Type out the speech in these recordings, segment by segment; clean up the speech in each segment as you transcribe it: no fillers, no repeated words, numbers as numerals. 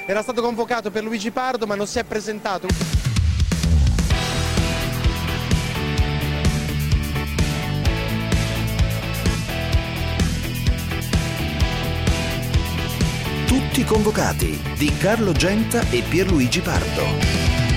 era stato convocato per Luigi Pardo ma non si è presentato. Tutti convocati di Carlo Genta e Pierluigi Pardo.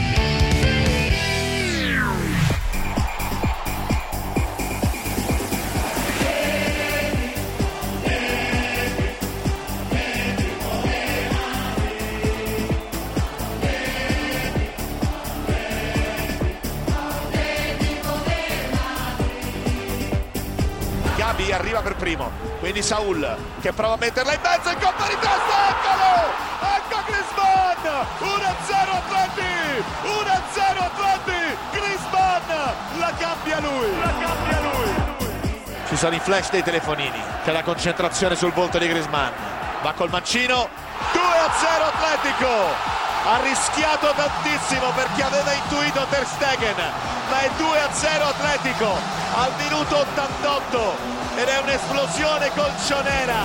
Arriva per primo, quindi Saul che prova a metterla in mezzo, il colpo di testa, eccolo! Ecco Griezmann! 1-0 Atleti! 1-0 Atleti! Griezmann la cambia lui! Ci sono i flash dei telefonini, c'è la concentrazione sul volto di Griezmann, va col mancino, 2-0 Atletico! Ha rischiato tantissimo perché aveva intuito Ter Stegen, ma è 2-0 Atletico al minuto 88 ed è un'esplosione colcionera.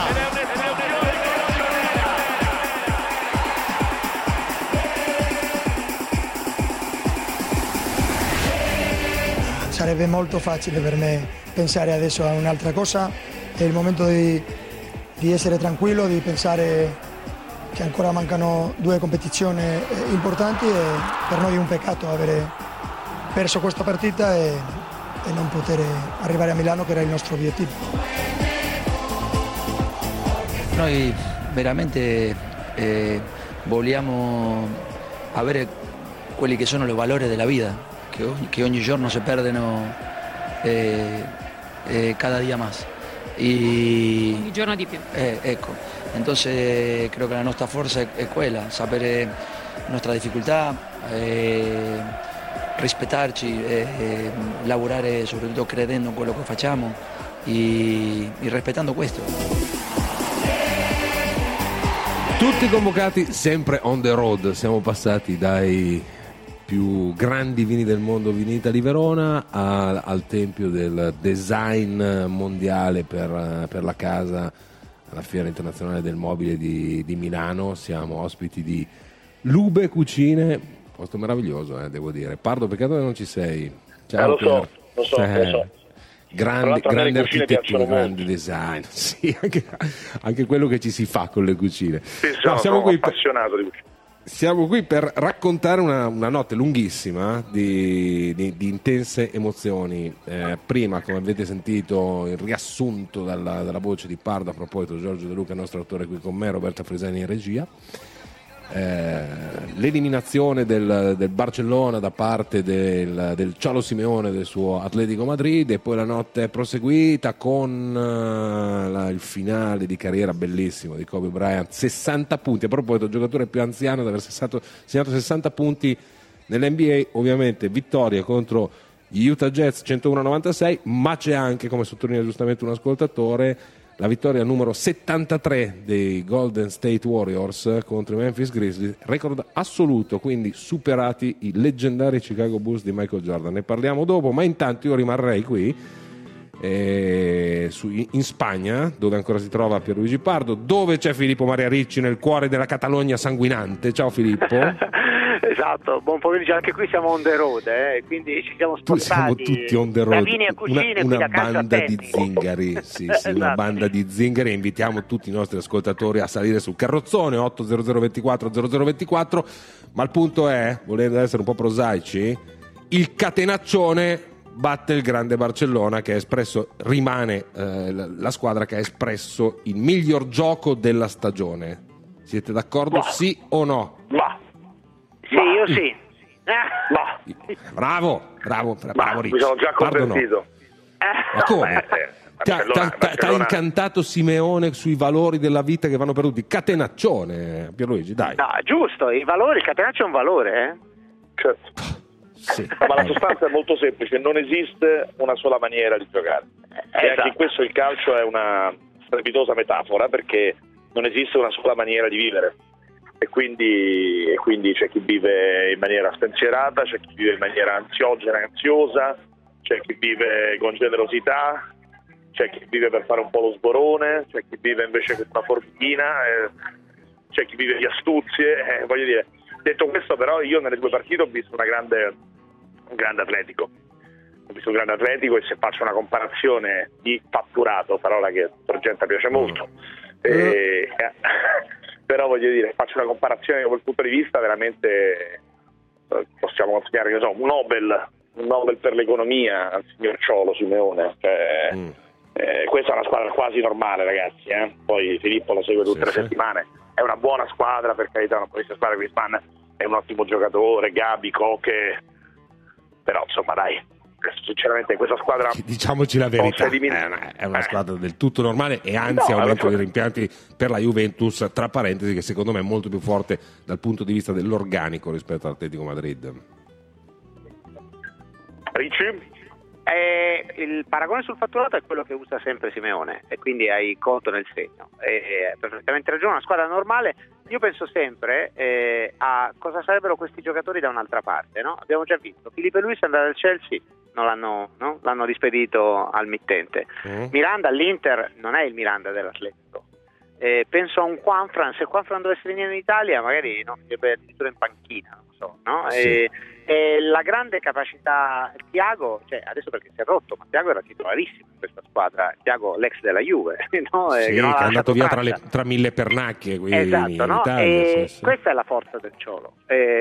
Sarebbe molto facile per me pensare adesso a un'altra cosa, è il momento di essere tranquillo, di pensare che ancora mancano 2 competizioni importanti e per noi è un peccato avere perso questa partita e non poter arrivare a Milano, che era il nostro obiettivo. Noi veramente vogliamo avere quelli che sono i valori della vita, che ogni giorno si perdono cada día más. Ogni giorno di più. Ecco, entonces creo que la nostra forza è quella, sapere nostra difficoltà, rispettarci, lavorare soprattutto credendo in quello che facciamo e rispettando questo. Tutti convocati sempre on the road, siamo passati dai più grandi vini del mondo, Vini Italy Verona, al tempio del design mondiale per la casa alla Fiera Internazionale del Mobile di Milano. Siamo ospiti di Lube Cucine, posto meraviglioso, devo dire. Pardo, peccato che non ci sei. Ciao, lo so. Grande architettura, grande design, sì, anche quello che ci si fa con le cucine. Sì, siamo qui appassionato di cucina. Siamo qui per raccontare una notte lunghissima di intense emozioni. Prima, come avete sentito, il riassunto dalla voce di Pardo, a proposito Giorgio De Luca, il nostro autore qui con me, Roberta Fresani in regia. L'eliminazione del Barcellona da parte del Cholo Simeone del suo Atletico Madrid, e poi la notte è proseguita con il finale di carriera bellissimo di Kobe Bryant, 60 punti, a proposito giocatore più anziano ad aver segnato 60 punti nell'NBA. Ovviamente vittoria contro gli Utah Jazz 101-96, ma c'è anche, come sottolinea giustamente un ascoltatore, la vittoria numero 73 dei Golden State Warriors contro i Memphis Grizzlies, record assoluto, quindi superati i leggendari Chicago Bulls di Michael Jordan. Ne parliamo dopo, ma intanto io rimarrei qui in Spagna, dove ancora si trova Pierluigi Pardo, dove c'è Filippo Maria Ricci, nel cuore della Catalogna sanguinante. Ciao Filippo. Esatto, buon pomeriggio, anche qui siamo on the road, quindi ci siamo spostati. Siamo tutti on the road, da vini a cucine, una da banda di zingari, sì, esatto. Una banda di zingari. Invitiamo tutti i nostri ascoltatori a salire sul carrozzone 80024 ma il punto è, volendo essere un po' prosaici, il catenaccione batte il grande Barcellona, che rimane la squadra che ha espresso il miglior gioco della stagione. Siete d'accordo? Sì o no? Sì, io sì. Bravo Ricci. Mi sono già convertito. Ma come? Ti ha incantato Simeone sui valori della vita che vanno perduti. Catenaccione, Pierluigi, dai. No, giusto, il catenaccio è un valore, Certo. Sì. Ma la sostanza è molto semplice, non esiste una sola maniera di giocare. E anche in questo il calcio è una strepitosa metafora, perché non esiste una sola maniera di vivere. E quindi c'è chi vive in maniera spensierata, c'è chi vive in maniera ansiosa, c'è chi vive con generosità, c'è chi vive per fare un po' lo sborone, c'è chi vive invece con una formichina. c'è chi vive di astuzie, voglio dire. Detto questo, però, io nelle 2 partite ho visto un grande Atletico. Ho visto un grande Atletico, e se faccio una comparazione di fatturato, parola che a Sorgente piace molto, però voglio dire, faccio una comparazione da quel punto di vista, veramente possiamo consegnare, un Nobel per l'economia al signor Ciolo Simeone. Questa è una squadra quasi normale, ragazzi, poi Filippo lo segue tutte le settimane, è una buona squadra, per carità, una buonissima squadra. Griezmann è un ottimo giocatore, Gabi, Koke, però insomma dai, sinceramente questa squadra, diciamoci la verità, è una squadra del tutto normale, e anzi aumento i rimpianti per la Juventus, tra parentesi, che secondo me è molto più forte dal punto di vista dell'organico rispetto all'Atletico Madrid. Ricci? Il paragone sul fatturato è quello che usa sempre Simeone, e quindi hai conto nel segno. Hai perfettamente ragione, una squadra normale. Io penso sempre a cosa sarebbero questi giocatori da un'altra parte, no? Abbiamo già visto Filipe Luis andare al Chelsea, l'hanno rispedito al mittente. Miranda all'Inter non è il Miranda dell'Atletico. Penso a un Juanfran, se Juanfran dovesse venire in Italia magari sarebbe addirittura in panchina, non so, no? Sì. La grande capacità, Thiago, adesso perché si è rotto, ma Thiago era titolarissimo in questa squadra, Thiago l'ex della Juve, no? Sì, che è andato via tra mille pernacchie qui in Italia. Questa è la forza del Ciolo.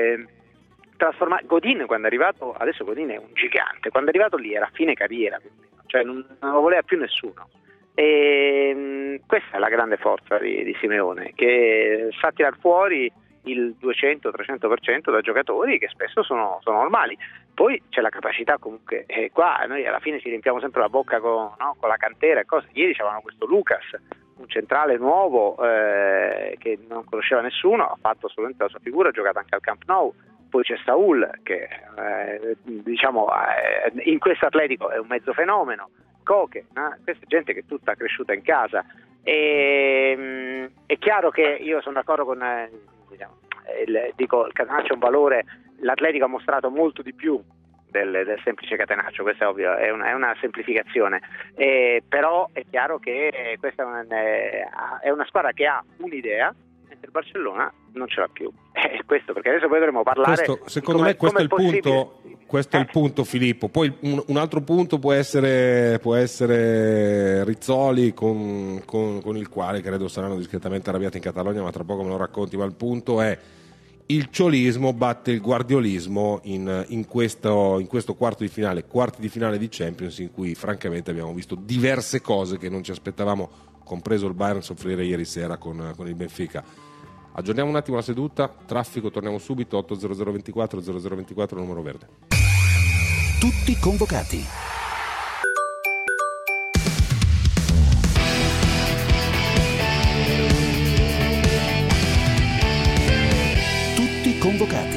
Godin, quando è arrivato, adesso Godin è un gigante, quando è arrivato lì era fine carriera, non lo voleva più nessuno. E questa è la grande forza di Simeone, che sa tirar fuori il 200-300% da giocatori che spesso sono normali. Poi c'è la capacità, comunque, qua noi alla fine ci riempiamo sempre la bocca con la cantera e cose. Ieri c'avevano questo Lucas, un centrale nuovo che non conosceva nessuno, ha fatto assolutamente la sua figura, ha giocato anche al Camp Nou. Poi c'è Saul che in questo Atletico è un mezzo fenomeno. Koke, questa è gente che è tutta cresciuta in casa, e è chiaro che io sono d'accordo con il catenaccio è un valore. L'Atletico ha mostrato molto di più del semplice catenaccio, questo è ovvio, è una semplificazione, però è chiaro che questa è una squadra che ha un'idea, mentre il Barcellona non ce l'ha più. Questo perché adesso poi dovremo parlare. Secondo me questo è il punto. Questo è il punto, Filippo. Poi un altro punto può essere Rizzoli, con il quale credo saranno discretamente arrabbiati in Catalogna, ma tra poco me lo racconti. Ma il punto è: il ciolismo batte il guardiolismo in questo quarti di finale di Champions, in cui francamente abbiamo visto diverse cose che non ci aspettavamo, compreso il Bayern soffrire ieri sera con il Benfica. Aggiorniamo un attimo la seduta, traffico, torniamo subito. 80024 0024, numero verde. Tutti convocati. Tutti convocati.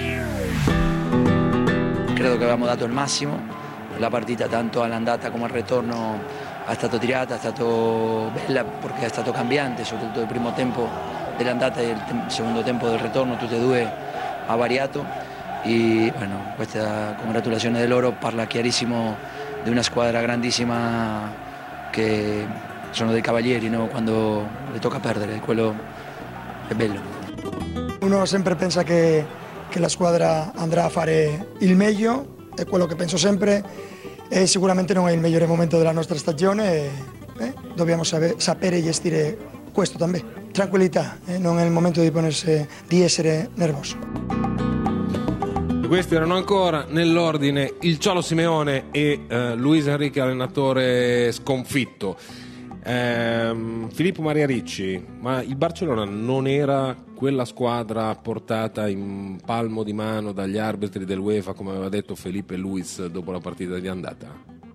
Credo che avevamo dato il massimo, la partita tanto all'andata come al ritorno è stata tirata, è stato bella perché è stato cambiante, soprattutto il primo tempo dell'andata e il secondo tempo del ritorno, tutte e due ha variato. E bueno, questa congratulazione di loro parla chiarissimo di una squadra grandissima, che sono dei cavalieri, no? Quando le tocca perdere, quello è bello. Uno sempre pensa che la squadra andrà a fare il meglio, è quello che penso sempre, e sicuramente non è il migliore momento della nostra stagione, dobbiamo sapere gestire questo també. Tranquillità, non è il momento di essere nervoso. Questi erano ancora nell'ordine il Ciolo Simeone e Luis Enrique, allenatore sconfitto. Filippo Maria Ricci, ma il Barcellona non era quella squadra portata in palmo di mano dagli arbitri dell'UEFA, come aveva detto Felipe Luis dopo la partita di andata?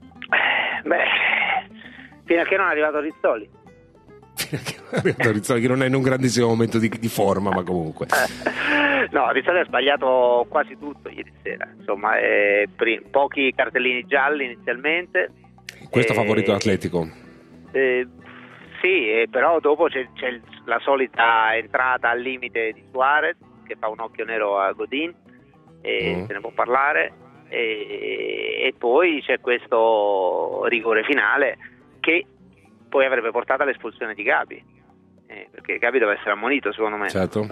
Fino a che non è arrivato Rizzoli. Rizzoli, che non è in un grandissimo momento di forma, ma comunque no, Rizzoli ha sbagliato quasi tutto ieri sera, insomma, pochi cartellini gialli inizialmente. Questo ha favorito l'Atletico? Sì, però dopo c'è la solita entrata al limite di Suarez che fa un occhio nero a Godin, se ne può parlare, e poi c'è questo rigore finale che poi avrebbe portato all'espulsione di Gabi. perché Gabi deve essere ammonito secondo me, certo.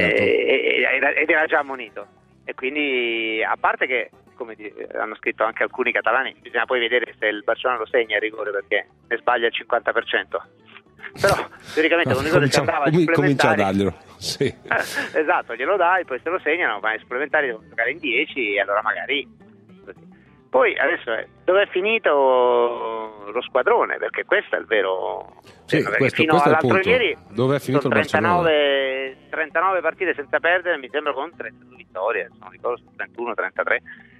ed era già ammonito, e quindi, a parte che, come hanno scritto anche alcuni catalani, bisogna poi vedere se il Barcellona lo segna il rigore, perché ne sbaglia il 50%, però teoricamente l'unico che ci andava ai supplementari, comincia a darglielo, sì. Esatto, glielo dai, poi se lo segnano, ma ai supplementari devono giocare in 10 e allora magari così. Poi adesso dove è finito lo squadrone, perché questo è il vero, fino all'altro ieri dove è finito il Barcellona? 39 partite senza perdere, mi sembra, con 32 vittorie, non ricordo, 31-33,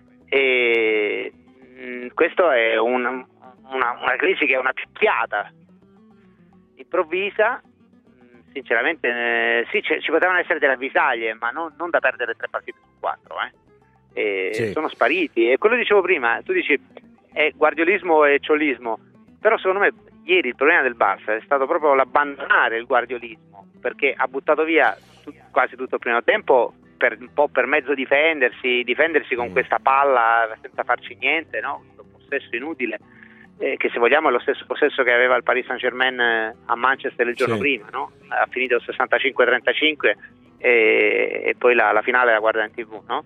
e questo è una crisi che è una picchiata improvvisa. Sinceramente sì, ci potevano essere delle avvisaglie, ma non da perdere 3 partite su 4, sì. Sono spariti, e quello che dicevo prima, tu dici è guardiolismo e ciollismo, però secondo me ieri il problema del Barça è stato proprio l'abbandonare il guardiolismo, perché ha buttato via quasi tutto il primo tempo un po' per mezzo difendersi con questa palla senza farci niente, no? Questo possesso inutile, che se vogliamo è lo stesso possesso che aveva il Paris Saint-Germain a Manchester il giorno prima, no? Ha finito 65-35 e poi la finale la guarda in TV, no?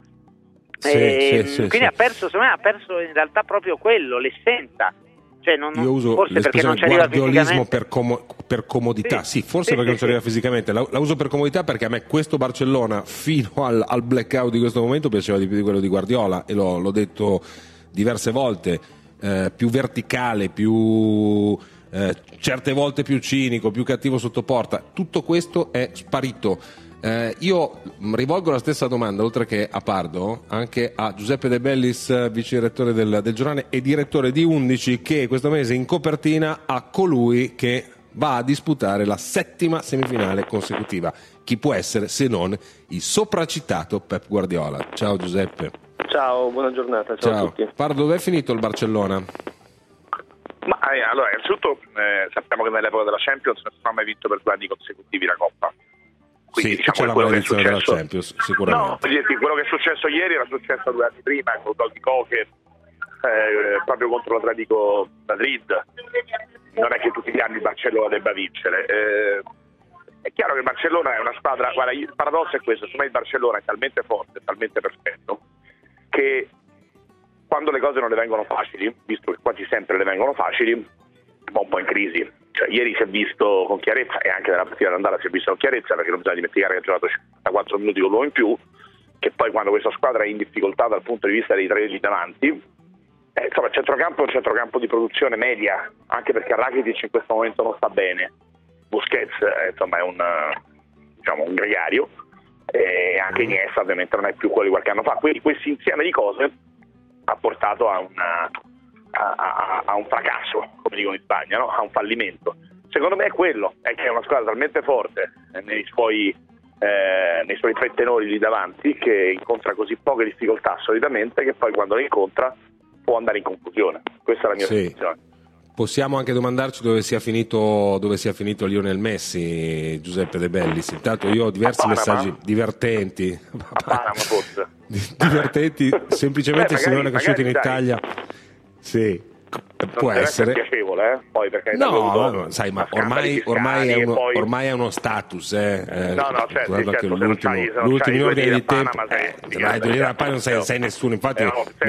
Quindi ha perso in realtà proprio quello, l'essenza. Cioè io uso forse perché non ci arriva guardiolismo per comodità, perché non ci arriva fisicamente. La uso per comodità, perché a me questo Barcellona fino al blackout di questo momento piaceva di più di quello di Guardiola, e l'ho detto diverse volte, più verticale, più certe volte più cinico, più cattivo sotto porta. Tutto questo è sparito. Io rivolgo la stessa domanda, oltre che a Pardo, anche a Giuseppe De Bellis, vice direttore del giornale e direttore di 11, che questo mese in copertina ha colui che va a disputare la 7ª semifinale consecutiva. Chi può essere se non il sopracitato Pep Guardiola? Ciao Giuseppe. Ciao, buona giornata, ciao a tutti. Pardo, dove è finito il Barcellona? Ma allora, innanzitutto sappiamo che nell'epoca della Champions non si è mai vinto per 2 anni consecutivi la Coppa. Quindi, sì, c'è la maledizione della Champions, sicuramente. No, quello che è successo ieri era successo 2 anni prima con il gol di Koke, proprio contro l'Atletico Madrid. Non è che tutti gli anni il Barcellona debba vincere. È chiaro che il Barcellona è una squadra, guarda, il paradosso è questo: secondo me il Barcellona è talmente forte, talmente perfetto, che quando le cose non le vengono facili, visto che quasi sempre le vengono facili, va un po' in crisi. Cioè, ieri si è visto con chiarezza, e anche nella partita d'andata si è visto con chiarezza, perché non bisogna dimenticare che ha giocato 54 minuti con l'uomo in più, che poi quando questa squadra è in difficoltà dal punto di vista dei 3 lì davanti, insomma il centrocampo è un centrocampo di produzione media, anche perché Rakitic in questo momento non sta bene, Busquets insomma è un gregario, e anche Iniesta ovviamente non è più quello di qualche anno fa. Quindi questo insieme di cose ha portato a un fracasso, come dicono in Spagna, no? A un fallimento. Secondo me è quello, è che è una squadra talmente forte nei suoi 3 tenori lì davanti, che incontra così poche difficoltà solitamente, che poi quando le incontra può andare in conclusione. Questa è la mia sensazione. Possiamo anche domandarci dove sia finito Lionel Messi, Giuseppe De Bellis. Intanto io ho diversi messaggi divertenti. A Panama forse. Divertenti, semplicemente se non è cresciuto in Italia. Sì, può essere piacevole, poi perché sai, ma ormai è uno status, no, certo, l'ultimo ordine di tempo, non sei nessuno, infatti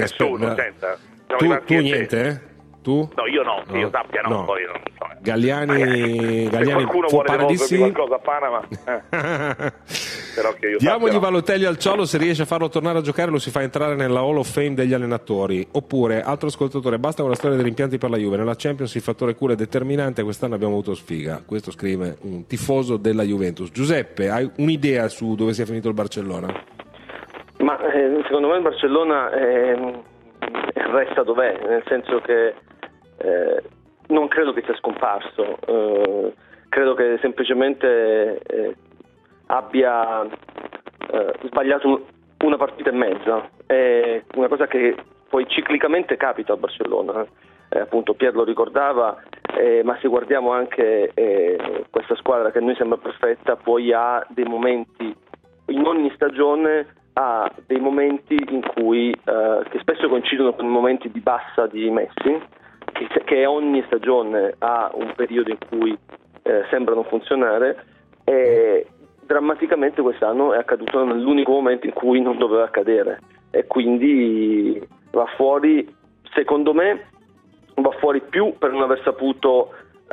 tu niente, tu? No, io no, io sappia no. Poi non so. Galliani qualcuno può vuole pare di sì. Qualcosa a Panama. Però che io diamogli Balotelli al Ciolo, se riesce a farlo tornare a giocare lo si fa entrare nella Hall of Fame degli allenatori. Oppure, altro ascoltatore, basta con la storia degli impianti per la Juve, nella Champions il fattore culo è determinante, quest'anno abbiamo avuto sfiga. Questo scrive un tifoso della Juventus. Giuseppe, hai un'idea su dove sia finito il Barcellona? Ma secondo me il Barcellona resta dov'è, nel senso che non credo che sia scomparso, credo che semplicemente abbia sbagliato una partita e mezza. È una cosa che poi ciclicamente capita a Barcellona, appunto Pier lo ricordava, ma se guardiamo anche questa squadra che a noi sembra perfetta, poi ha dei momenti in ogni stagione, ha dei momenti in cui che spesso coincidono con i momenti di bassa di Messi, che ogni stagione ha un periodo in cui sembra non funzionare, e drammaticamente quest'anno è accaduto nell'unico momento in cui non doveva accadere, e quindi va fuori, secondo me va fuori più per non aver saputo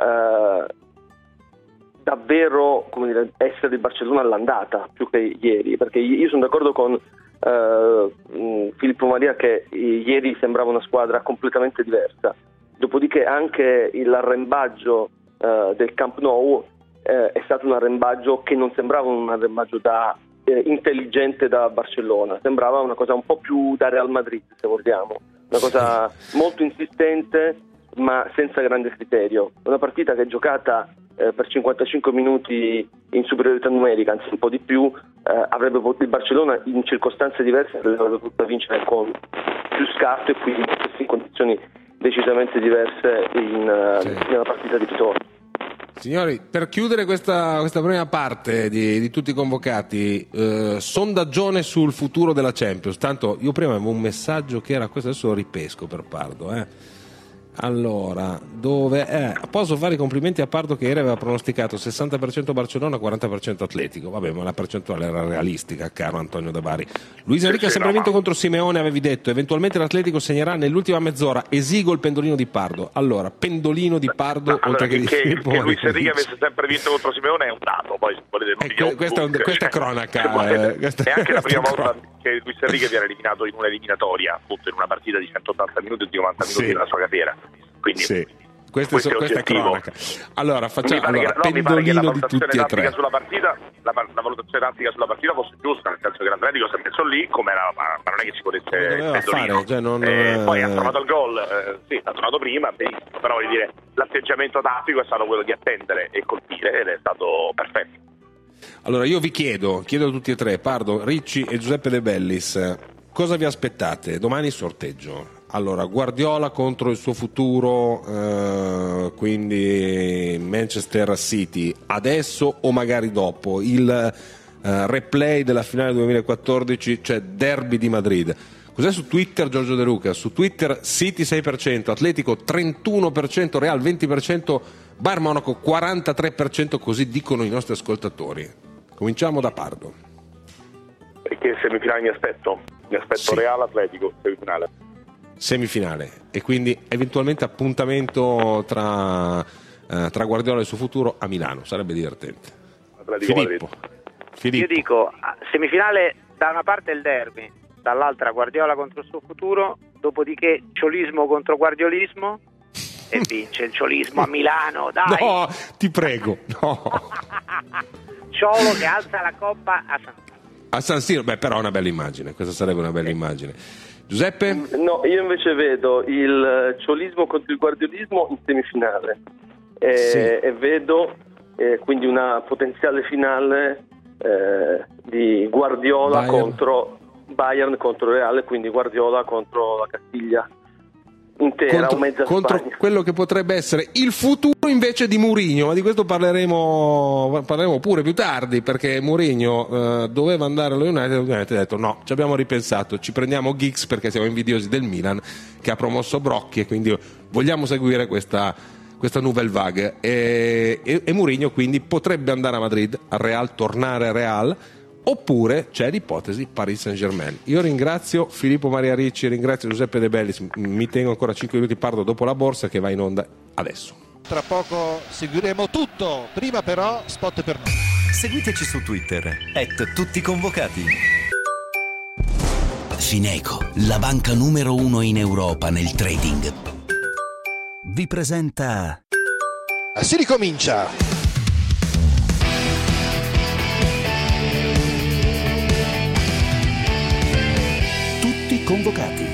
davvero, come dire, essere il Barcellona all'andata più che ieri, perché io sono d'accordo con Filippo Maria che ieri sembrava una squadra completamente diversa, dopodiché anche l'arrembaggio del Camp Nou è stato un arrembaggio che non sembrava un arrembaggio intelligente da Barcellona, sembrava una cosa un po' più da Real Madrid, se vogliamo, una cosa molto insistente ma senza grande criterio, una partita che è giocata per 55 minuti in superiorità numerica, anzi un po' di più, il Barcellona in circostanze diverse avrebbe potuto vincere con più scarto e quindi in condizioni decisamente diverse nella partita di ritorno. Signori, per chiudere questa prima parte di tutti i convocati, sondaggione sul futuro della Champions. Tanto io prima avevo un messaggio che era questo, adesso lo ripesco per Pardo. Allora, posso fare i complimenti a Pardo che ieri aveva pronosticato 60% Barcellona, 40% Atletico. Vabbè, ma la percentuale era realistica, caro Antonio Da Bari. Luis Enrique ha sempre vinto contro Simeone, avevi detto, eventualmente l'Atletico segnerà nell'ultima mezz'ora. Esigo il pendolino di Pardo. Allora, pendolino di Pardo, oltre che Luis Enrique avesse sempre vinto contro Simeone è un dato, poi volete questa è cronaca. È anche la prima volta che Luis Enrique viene eliminato in un'eliminatoria, appunto in una partita di 180 minuti o di 90 minuti della sua carriera. Quindi questa è cronaca. Allora pendolino di tutti e tre. La valutazione tattica sulla partita fosse giusta, nel senso che l'Atletico si è messo lì come era, ma non è che si potesse pendolino. Poi ha trovato il gol, l'ha trovato prima, benissimo, però voglio dire, l'atteggiamento tattico è stato quello di attendere e colpire ed è stato perfetto. Allora io vi chiedo a tutti e tre, Pardo, Ricci e Giuseppe De Bellis, cosa vi aspettate? Domani sorteggio. Allora, Guardiola contro il suo futuro, quindi Manchester City, adesso o magari dopo, il replay della finale 2014, cioè derby di Madrid. Cos'è su Twitter Giorgio De Luca? Su Twitter City 6%, Atletico 31%, Real 20%, Bayern Monaco 43%, così dicono i nostri ascoltatori. Cominciamo da Pardo. Che semifinale mi aspetto? Sì. Real Atletico, semifinale e quindi eventualmente appuntamento tra Guardiola e il suo futuro a Milano, sarebbe divertente. Filippo. Io dico semifinale, da una parte il derby, dall'altra Guardiola contro il suo futuro, dopodiché ciolismo contro guardiolismo e vince il ciolismo a Milano, dai. No, ti prego, no. Ciolo che alza la coppa a San Siro, però è una bella immagine, questa sarebbe una bella immagine. Giuseppe? No, io invece vedo il ciolismo contro il guardiolismo in semifinale e vedo quindi una potenziale finale di Guardiola contro Bayern contro Real, quindi Guardiola contro la Castiglia intera o mezza contro Spagna. Quello che potrebbe essere il futuro invece di Mourinho, ma di questo parleremo pure più tardi, perché Mourinho doveva andare allo United ha detto no, ci abbiamo ripensato, ci prendiamo Giggs perché siamo invidiosi del Milan che ha promosso Brocchi e quindi vogliamo seguire questa nouvelle vague e Mourinho quindi potrebbe andare a Madrid, al Real, tornare a Real, oppure c'è l'ipotesi Paris Saint-Germain. Io ringrazio Filippo Maria Ricci, ringrazio Giuseppe De Bellis, mi tengo ancora 5 minuti, Pardo, dopo la borsa che va in onda adesso. Tra poco seguiremo tutto, prima però spot per noi. Seguiteci su Twitter @tutticonvocati. Fineco, la banca numero 1 in Europa nel trading, vi presenta... Si ricomincia! Convocati.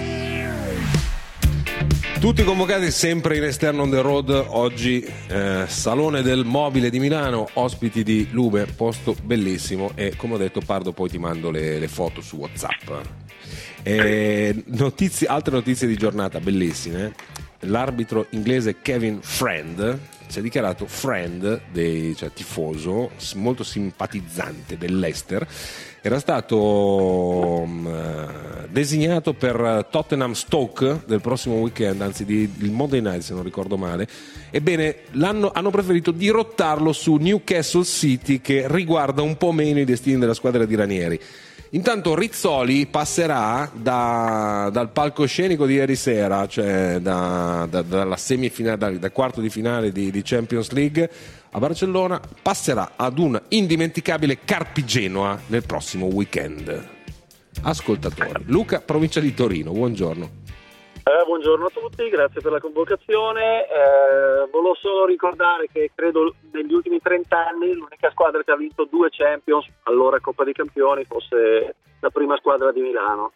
Tutti convocati sempre in Esterno on the road. Oggi Salone del Mobile di Milano, ospiti di Lume, posto bellissimo e come ho detto Pardo poi ti mando le foto su WhatsApp. Altre notizie di giornata bellissime. l'arbitro inglese Kevin Friend si è dichiarato cioè tifoso molto simpatizzante dell'Leicester. Era stato designato per Tottenham Stoke del prossimo weekend, anzi il Monday Night se non ricordo male. Ebbene, hanno preferito dirottarlo su Newcastle City, che riguarda un po' meno i destini della squadra di Ranieri. Intanto Rizzoli passerà dal palcoscenico di ieri sera, cioè dalla semifinale, dal quarto di finale di Champions League a Barcellona, passerà ad un indimenticabile Carpi Genoa nel prossimo weekend. Ascoltatori, Luca, provincia di Torino, buongiorno. Buongiorno a tutti, grazie per la convocazione. Volevo solo ricordare che credo negli ultimi 30 anni l'unica squadra che ha vinto 2 Champions, allora Coppa dei Campioni, fosse la prima squadra di Milano,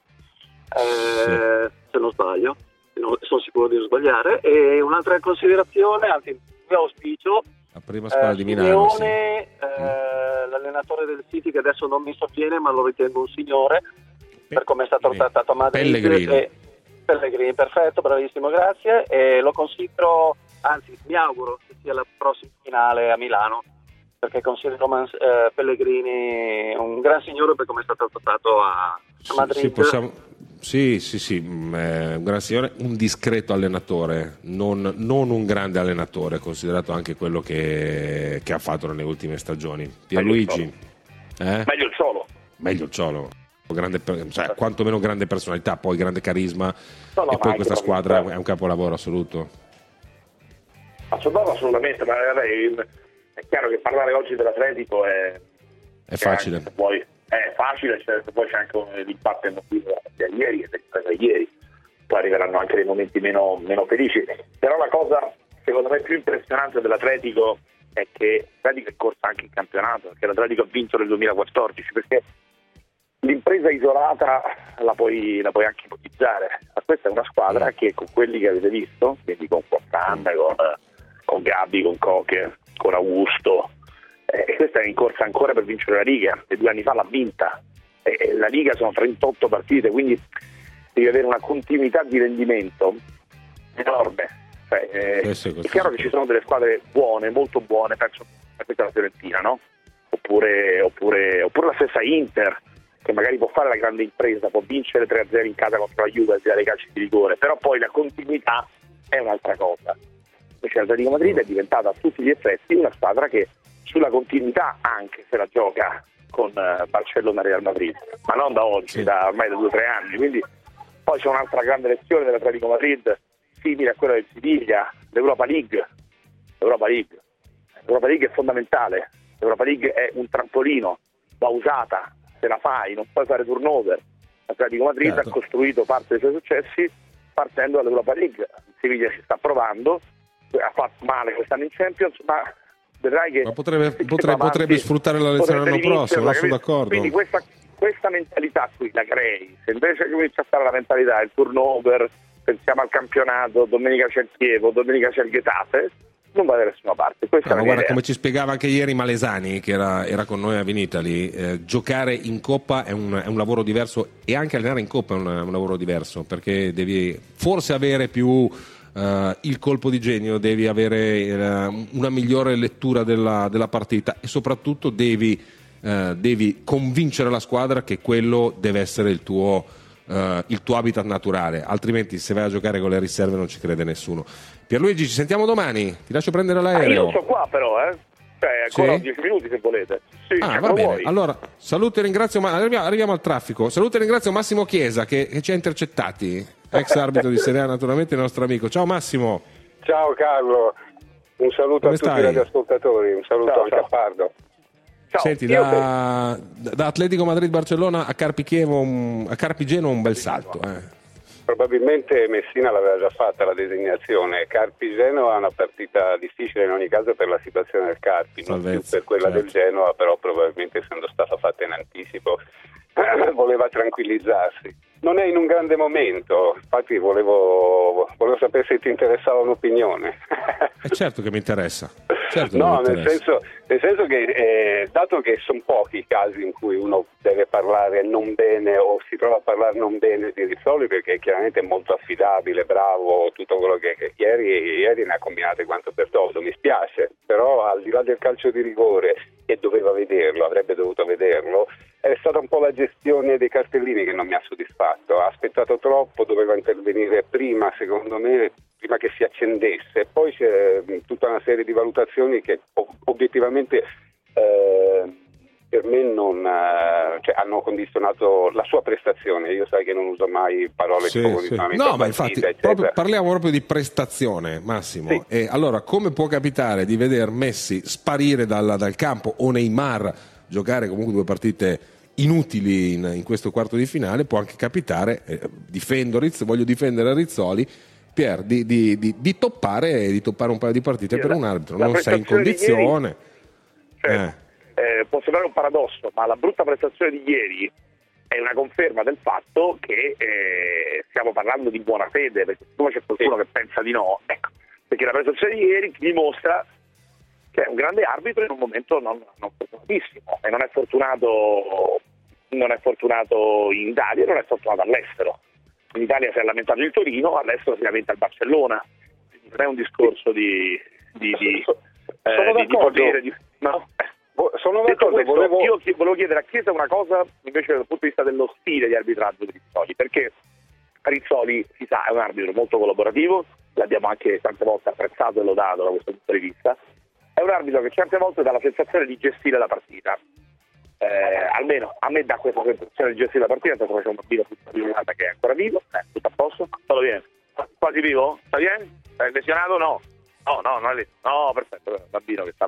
se non sbaglio, sono sicuro di non sbagliare. E un'altra considerazione, anzi il mio auspicio, la prima squadra di Milano, Simeone, l'allenatore del City, che adesso non mi sovviene ma lo ritengo un signore per come è stato trattato a Madrid. Pellegrini, perfetto, bravissimo, grazie, e lo considero, anzi mi auguro che sia la prossima finale a Milano, perché considero Pellegrini un gran signore per come è stato trattato a Madrid. Sì, un gran signore, un discreto allenatore, non un grande allenatore, considerato anche quello che ha fatto nelle ultime stagioni. Pierluigi? Meglio il Ciolo. Cioè, quantomeno grande personalità, poi grande carisma, e poi questa squadra è un capolavoro assoluto. Assolutamente, ma è chiaro che parlare oggi dell'Atletico è facile. È facile, poi c'è anche l'impatto emotivo da ieri, poi arriveranno anche dei momenti meno felici, però la cosa secondo me più impressionante dell'Atletico è che l'Atletico è corsa anche in campionato, perché l'Atletico ha vinto nel 2014, perché l'impresa isolata la puoi anche ipotizzare, ma questa è una squadra che con quelli che avete visto, quindi con Quattanda, con Gabbi, con Coque, con Augusto, questa è in corsa ancora per vincere la Liga, e 2 anni fa l'ha vinta, e la Liga sono 38 partite, quindi devi avere una continuità di rendimento enorme. È chiaro che ci sono delle squadre buone, molto buone, penso a questa la Fiorentina, no? Oppure la stessa Inter, che magari può fare la grande impresa, può vincere 3-0 in casa contro la Juve, dare calci di rigore, però poi la continuità è un'altra cosa. Invece l'Atletico Madrid è diventata a tutti gli effetti una squadra che sulla continuità anche se la gioca con Barcellona e Real Madrid, ma non da oggi, da ormai da 2 o 3 anni. Quindi poi c'è un'altra grande lezione dell'Atletico Madrid, simile a quella del Siviglia, l'Europa League. L'Europa League è fondamentale, l'Europa League è un trampolino, va usata. Se la fai, non puoi fare turnover. L'Atletico Madrid ha costruito parte dei suoi successi partendo dall'Europa League. Il Siviglia ci sta provando, ha fatto male quest'anno in Champions, ma vedrai che potrebbe sfruttare la lezione l'anno prossimo, non sono d'accordo. Quindi questa mentalità qui la crei. Se invece comincia a fare la mentalità il turnover, pensiamo al campionato, domenica c'è il Chievo, domenica c'è il Getafe, non va da nessuna parte. Ma guarda, come ci spiegava anche ieri Malesani, che era con noi a Vinitali, giocare in Coppa è un lavoro diverso, e anche allenare in Coppa è un lavoro diverso, perché devi forse avere più il colpo di genio, devi avere una migliore lettura della partita, e soprattutto devi convincere la squadra che quello deve essere il tuo habitat naturale, altrimenti se vai a giocare con le riserve non ci crede nessuno. Pierluigi, ci sentiamo domani, ti lascio prendere l'aereo. Io sto qua però, ancora 10 minuti se volete. Sì, va bene, allora saluto e ringrazio, arriviamo al traffico, saluto e ringrazio Massimo Chiesa che ci ha intercettati, ex arbitro di Serie A, naturalmente il nostro amico. Ciao Massimo. Ciao Carlo, un saluto a tutti i radioascoltatori, un saluto al Cappardo. Ciao. Senti, da Atletico Madrid Barcellona a Carpi Genoa un bel salto. Probabilmente Messina l'aveva già fatta la designazione. Carpi Genoa è una partita difficile in ogni caso per la situazione del Carpi, non più per quella del Genoa, però probabilmente essendo stata fatta in anticipo voleva tranquillizzarsi. Non è in un grande momento, infatti volevo sapere se ti interessava un'opinione. Certo che mi interessa. Nel senso Nel senso che, dato che sono pochi i casi in cui uno deve parlare non bene o si trova a parlare non bene di Rizzoli, perché chiaramente è molto affidabile, bravo, tutto quello che ieri ne ha combinate quanto per todo, mi spiace, però al di là del calcio di rigore, che doveva vederlo, avrebbe dovuto vederlo, è stata un po' la gestione dei cartellini che non mi ha soddisfatto. Ha aspettato troppo, doveva intervenire prima, secondo me, prima che si accendesse. Poi c'è tutta una serie di valutazioni che obiettivamente per me non hanno condizionato la sua prestazione. Io sai che non uso mai parole positivamente. No, ma infatti parliamo proprio di prestazione, Massimo. Sì. E allora, come può capitare di veder Messi sparire dal campo o Neymar giocare comunque 2 partite inutili in questo quarto di finale? Può anche capitare, voglio difendere Rizzoli, Pier, di toppare un paio di partite per un arbitro. Non sei in condizione. Può sembrare un paradosso, ma la brutta prestazione di ieri è una conferma del fatto che stiamo parlando di buona fede, perché siccome c'è qualcuno che pensa di no, ecco, perché la prestazione di ieri dimostra che è un grande arbitro in un momento non fortunatissimo, e non è fortunato in Italia, non è fortunato all'estero. In Italia si è lamentato il Torino, all'estero si lamenta il Barcellona. Quindi non è un discorso di potere. No? Sono d'accordo. Io volevo chiedere a Chiesa una cosa invece dal punto di vista dello stile di arbitraggio di Rizzoli, perché Rizzoli, si sa, è un arbitro molto collaborativo, l'abbiamo anche tante volte apprezzato e lodato da questo punto di vista. È un arbitro che certe volte dà la sensazione di gestire la partita. Almeno a me dà questa sensazione di gestire la partita, tanto c'è un bambino che è ancora vivo, tutto a posto, sta bene, quasi vivo, sta bene? È lesionato? No, non è lì. No, perfetto, il bambino che sta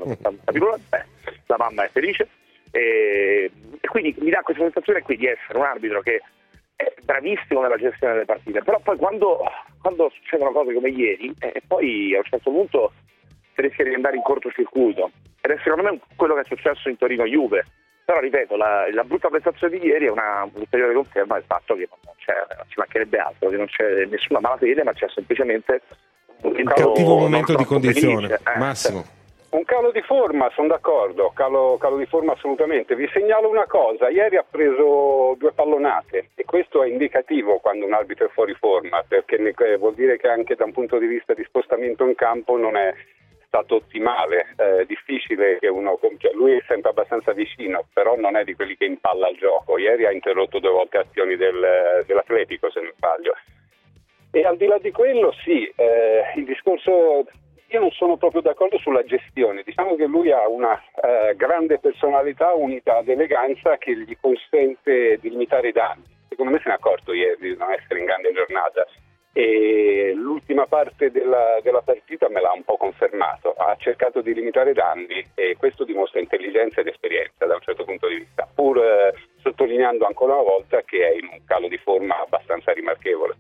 la mamma è felice, e quindi mi dà questa sensazione qui di essere un arbitro che è bravissimo nella gestione delle partite, però poi quando succedono cose come ieri, poi a un certo punto si rischia di andare in cortocircuito, ed è secondo me quello che è successo in Torino-Juve. Però ripeto, la brutta prestazione di ieri è una ulteriore conferma del fatto che non ci mancherebbe altro, che non c'è nessuna malafede, ma c'è semplicemente un cattivo momento di condizione. Massimo. Un calo di forma, sono d'accordo, calo di forma assolutamente. Vi segnalo una cosa, ieri ha preso 2 pallonate e questo è indicativo quando un arbitro è fuori forma, perché vuol dire che anche da un punto di vista di spostamento in campo non è stato ottimale, difficile che lui è sempre abbastanza vicino, però non è di quelli che impalla il gioco. Ieri ha interrotto 2 volte azioni dell'Atletico, se non sbaglio. E al di là di quello il discorso, io non sono proprio d'accordo sulla gestione, diciamo che lui ha una grande personalità, unità ed eleganza che gli consente di limitare i danni. Secondo me se ne è accorto ieri di non essere in grande giornata. E l'ultima parte della partita me l'ha un po' confermato, ha cercato di limitare i danni e questo dimostra intelligenza ed esperienza da un certo punto di vista, pur sottolineando ancora una volta che è in un calo di forma abbastanza rimarchevole.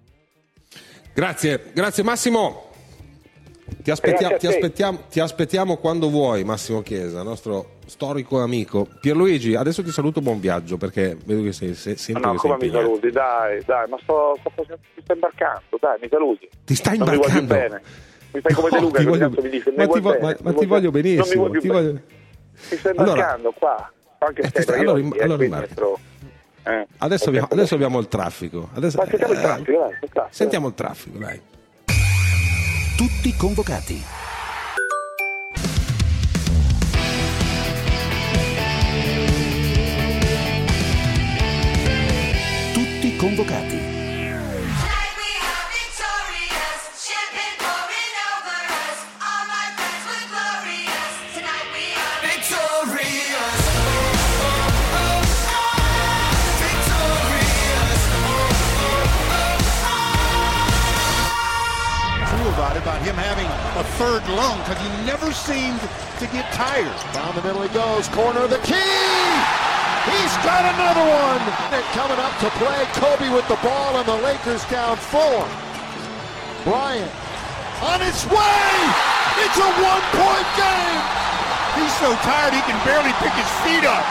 Grazie Massimo, ti aspettiamo quando vuoi, Massimo Chiesa, nostro storico amico. Pierluigi, adesso ti saluto, buon viaggio, perché vedo che sei mi saluti, dai, ma mi sto imbarcando, dai, mi saluti. Ti stai imbarcando? Mi fai come De Luca, mi dice, ma ti voglio benissimo. Mi sto imbarcando qua, anche adesso abbiamo il traffico. Sentiamo il traffico, dai. Tutti convocati. Tutti convocati. About him having a third lung because he never seemed to get tired. Down the middle he goes, corner of the key! He's got another one! And coming up to play, Kobe with the ball and the Lakers down 4. Bryant on its way! It's a 1-point game! He's so tired he can barely pick his feet up.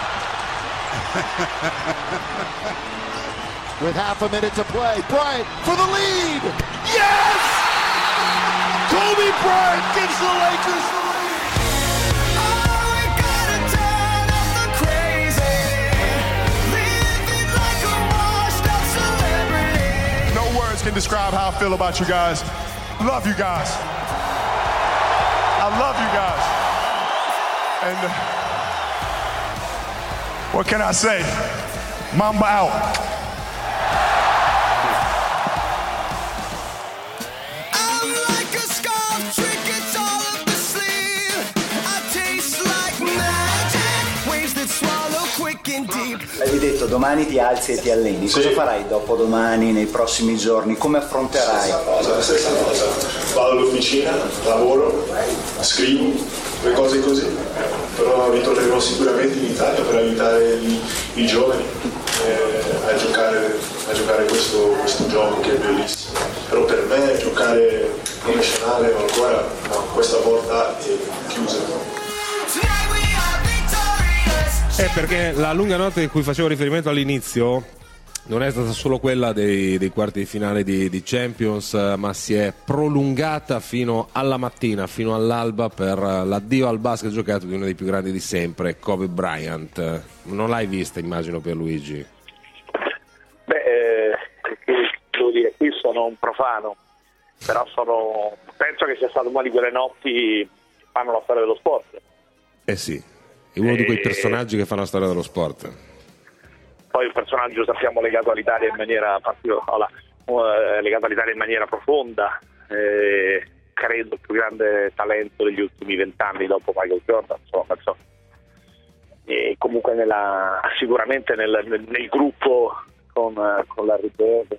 With half a minute to play, Bryant for the lead! Yes! Kobe Bryant gives the Lakers the lead. can describe how I feel about you guys. Love you guys. I love you guys. And what can I say? Mamba out. Avevi detto domani ti alzi e ti alleni, cosa farai dopo domani, nei prossimi giorni, come affronterai? La stessa cosa, vado all'officina, lavoro, scrivo, le cose così, però ritornerò sicuramente in Italia per aiutare i giovani a giocare questo gioco che è bellissimo, però per me giocare professionale ancora no, questa porta è chiusa. Perché la lunga notte a cui facevo riferimento all'inizio non è stata solo quella dei quarti di finale di Champions, ma si è prolungata fino alla mattina, fino all'alba, per l'addio al basket giocato di uno dei più grandi di sempre, Kobe Bryant. Non l'hai vista, immagino, Pierluigi? Devo dire, qui sono un profano, però penso che sia stata una di quelle notti che fanno la storia dello sport. Sì. È uno di quei personaggi che fanno la storia dello sport. Poi il personaggio, sappiamo, legato all'Italia in maniera profonda, credo il più grande talento degli ultimi 20 anni dopo Michael Jordan, insomma. E comunque sicuramente nel gruppo con Larry Bird,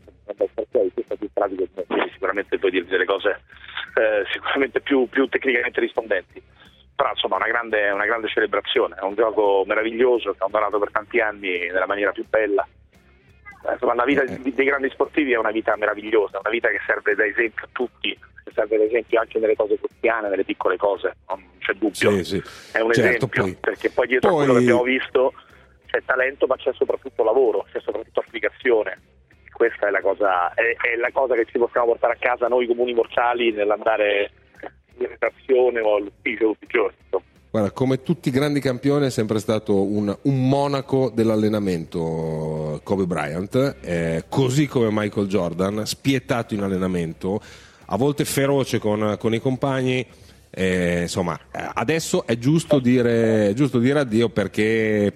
sicuramente puoi dire delle cose sicuramente più tecnicamente rispondenti. Però insomma una grande celebrazione, è un gioco meraviglioso che ha donato per tanti anni nella maniera più bella. Insomma, la vita dei grandi sportivi è una vita meravigliosa, una vita che serve da esempio a tutti, che serve da esempio anche nelle cose quotidiane, nelle piccole cose, non c'è dubbio. Sì. È un esempio, perché poi dietro a quello che abbiamo visto c'è talento, ma c'è soprattutto lavoro, c'è soprattutto applicazione. Questa è la cosa che ci possiamo portare a casa noi comuni mortali nell'andare in redazione o all'ufficio tutti i giorni. Guarda, come tutti i grandi campioni è sempre stato un monaco dell'allenamento Kobe Bryant, così come Michael Jordan, spietato in allenamento, a volte feroce con i compagni. Insomma, adesso è giusto dire addio perché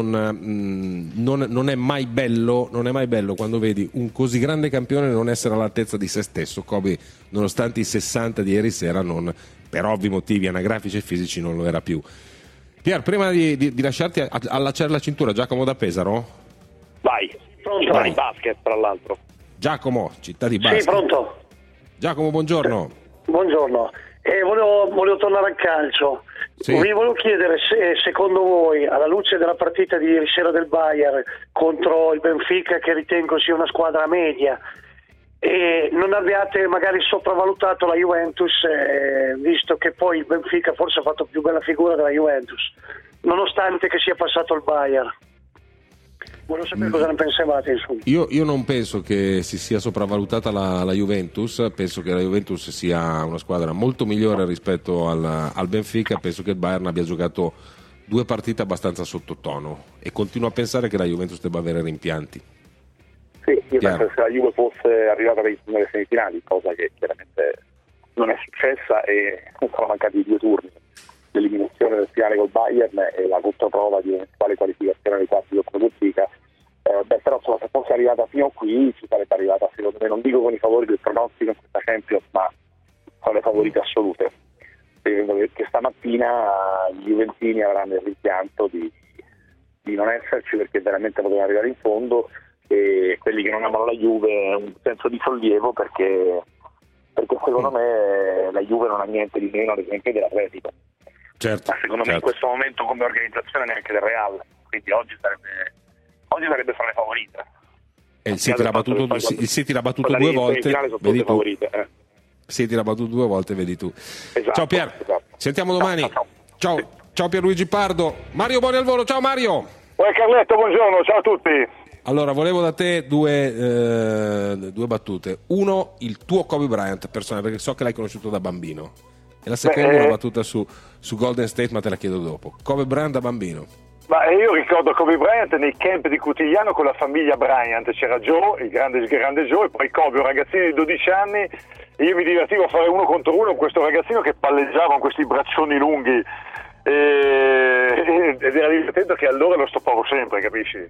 non è mai bello quando vedi un così grande campione non essere all'altezza di se stesso. Kobe, nonostante i 60 di ieri sera, per ovvi motivi anagrafici e fisici non lo era più. Pier, prima di lasciarti allacciare la cintura, Giacomo da Pesaro? Vai, pronto. Vai, basket tra l'altro. Giacomo, città di basket. Sì, pronto. Giacomo, buongiorno. Buongiorno. Volevo tornare al calcio. Sì. Vi volevo chiedere se secondo voi, alla luce della partita di ieri sera del Bayern contro il Benfica, che ritengo sia una squadra media, non abbiate magari sopravvalutato la Juventus, visto che poi il Benfica forse ha fatto più bella figura della Juventus, nonostante che sia passato il Bayern. Volevo sapere cosa ne pensavate, insomma. Io non penso che si sia sopravvalutata la Juventus, penso che la Juventus sia una squadra molto migliore rispetto al Benfica, penso che il Bayern abbia giocato 2 partite abbastanza sottotono e continuo a pensare che la Juventus debba avere rimpianti. Sì, io penso che se la Juve fosse arrivata nelle semifinali, cosa che chiaramente non è successa, e sono mancati 2 turni, l'eliminazione del finale col Bayern e la controprova di eventuale qualificazione dei quarti del Benfica, però insomma, se fosse arrivata fino a qui ci sarebbe arrivata, secondo me, non dico con i favori del pronostico in questa Champions, ma con le favorite assolute. Credo che stamattina gli juventini avranno il rimpianto di non esserci, perché veramente potevano arrivare in fondo, e quelli che non amano la Juve un senso di sollievo, perché secondo me la Juve non ha niente di meno, ad esempio, dell'Atletico. Certo, ma secondo me in questo momento come organizzazione neanche del Real, quindi oggi sarebbe fra le favorite. E il City l'ha battuto 2 volte, vedi tu. City l'ha battuto 2 volte, vedi tu. Esatto, ciao Pier, sentiamo domani. Ciao Pierluigi Pardo. Mario Boni al volo, ciao Mario. Carletto, buongiorno, ciao a tutti. Allora, volevo da te due battute. Uno, il tuo Kobe Bryant personale, perché so che l'hai conosciuto da bambino. E la seconda, una battuta su Golden State, ma te la chiedo dopo. Kobe Bryant da bambino. Ma io ricordo Kobe Bryant nei camp di Cutigliano con la famiglia Bryant, c'era Joe, il grande Joe, e poi Kobe, un ragazzino di 12 anni, e io mi divertivo a fare 1 contro 1 con questo ragazzino che palleggiava con questi braccioni lunghi, ed era divertente che allora lo stoppavo sempre, capisci?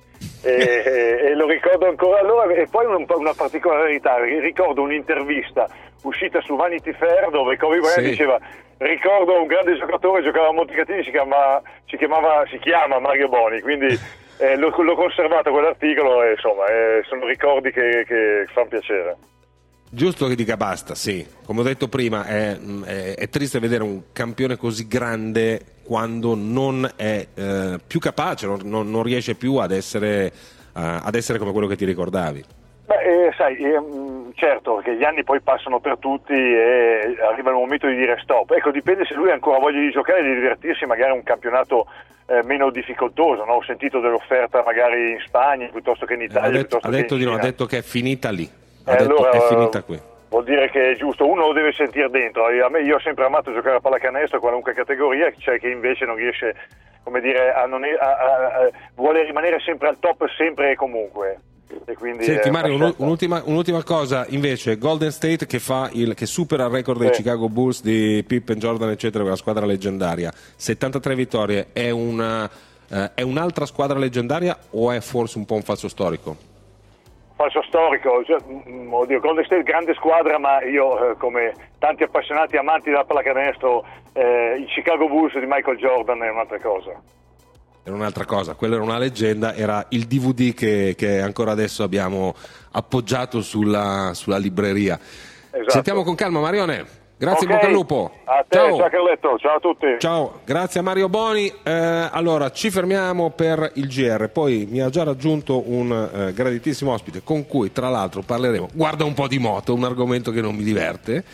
E lo ricordo ancora allora. E poi una particolarità, ricordo un'intervista uscita su Vanity Fair dove Kobe Bryant diceva: ricordo un grande giocatore, giocava a Montecatini, si chiama Mario Boni, quindi l'ho conservato quell'articolo, e insomma sono ricordi che fanno piacere. Giusto che dica basta, sì. Come ho detto prima, è triste vedere un campione così grande quando non è più capace, non riesce più ad essere come quello che ti ricordavi. Beh, sai, certo che gli anni poi passano per tutti e arriva il momento di dire stop. Ecco, dipende se lui ha ancora voglia di giocare e di divertirsi, magari un campionato meno difficoltoso, no? Ho sentito dell'offerta magari in Spagna piuttosto che in Italia. Ha detto di no, ha detto che è finita lì. Allora, è finita qui. Vuol dire che è giusto, uno lo deve sentire dentro. Io ho sempre amato giocare a pallacanestro, qualunque categoria, c'è chi invece non riesce, come dire, vuole rimanere sempre al top, sempre e comunque. E quindi senti Mario, un'ultima cosa invece, Golden State che supera il record dei Chicago Bulls di Pippen, Jordan eccetera, con la squadra leggendaria, 73 vittorie, è un'altra squadra leggendaria o è forse un po' un falso storico? Falso storico, oddio, Golden State grande squadra, ma io come tanti appassionati amanti della pallacanestro, i Chicago Bulls di Michael Jordan è un'altra cosa. Era un'altra cosa, quella era una leggenda, era il DVD che ancora adesso abbiamo appoggiato sulla libreria. Esatto. Sentiamo con calma Marione. Grazie, okay. In bocca al lupo. A te, ciao Carletto, ciao a tutti. Ciao, grazie a Mario Boni. Allora, ci fermiamo per il GR, poi mi ha già raggiunto un graditissimo ospite con cui tra l'altro parleremo, guarda un po' di moto, un argomento che non mi diverte,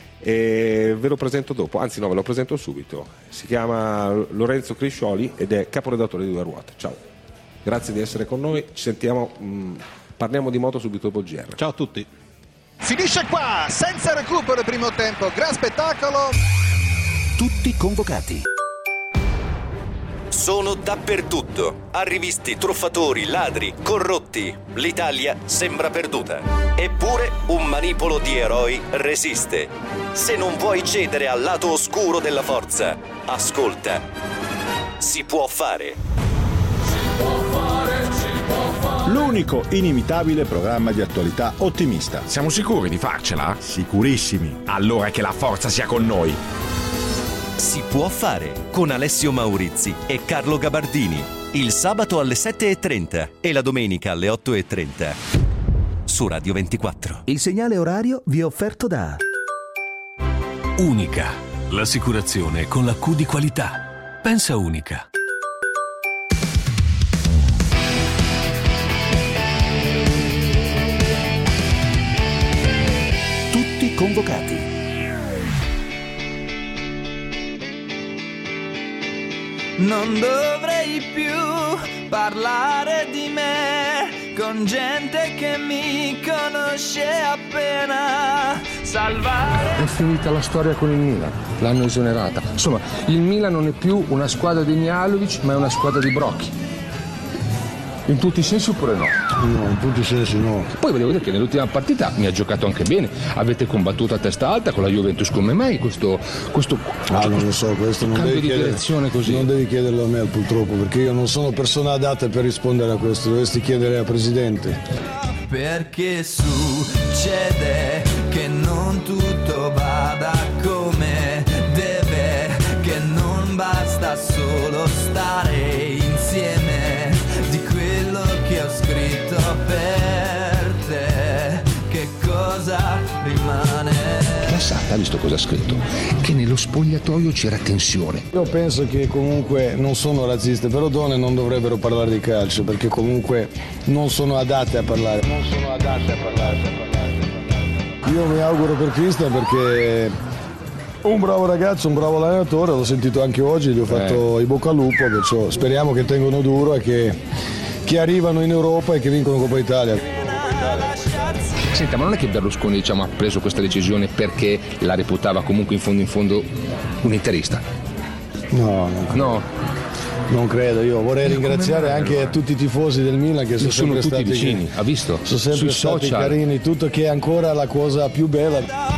e ve lo presento dopo, anzi no, ve lo presento subito. Si chiama Lorenzo Criscioli ed è caporedattore di Due Ruote. Ciao, grazie di essere con noi, ci sentiamo, parliamo di moto subito dopo il GR. Ciao a tutti. Finisce qua, senza recupero il primo tempo, gran spettacolo. Tutti convocati. Sono dappertutto. Arrivisti, truffatori, ladri, corrotti. L'Italia sembra perduta. Eppure un manipolo di eroi resiste. Se non vuoi cedere al lato oscuro della forza, ascolta. Si può fare. L'unico inimitabile programma di attualità ottimista. Siamo sicuri di farcela? Sicurissimi. Allora che la forza sia con noi. Si può fare con Alessio Maurizi e Carlo Gabardini. Il sabato alle 7:30 e la domenica alle 8:30 su Radio 24. Il segnale orario vi è offerto da Unica, l'assicurazione con la Q di qualità. Pensa Unica. Tutti convocati. Non dovrei più parlare di me con gente che mi conosce appena. Salvare. È finita la storia con il Milan, l'hanno esonerata. Insomma, il Milan non è più una squadra di Mihajlovic, ma è una squadra di Brocchi. In tutti i sensi oppure no? No, in tutti i sensi no. Poi volevo dire che nell'ultima partita mi ha giocato anche bene. Avete combattuto a testa alta con la Juventus, come mai questo non lo so, questo non cambio devi di direzione così? Non devi chiederlo a me purtroppo, perché io non sono persona adatta per rispondere a questo, dovresti chiedere al Presidente. Perché succede che non tutto vada come deve, che non basta solo stare insieme. Che ho scritto per te, che cosa rimane? Ha visto cosa ha scritto? Che nello spogliatoio c'era tensione. Io penso che comunque non sono razziste, però donne non dovrebbero parlare di calcio, perché comunque non sono adatte a parlare. Io mi auguro per Cristian, perché un bravo ragazzo, un bravo allenatore, l'ho sentito anche oggi, gli ho fatto i bocca al lupo, perciò speriamo che tengono duro e che arrivano in Europa e che vincono Coppa Italia. Senta, ma non è che Berlusconi ha preso questa decisione perché la reputava comunque in fondo un interista? No. Non credo, io vorrei ringraziare anche tutti i tifosi del Milan che sono sempre tutti stati vicini, ha visto? Sono sempre Sui stati social. carini, tutto, che è ancora la cosa più bella.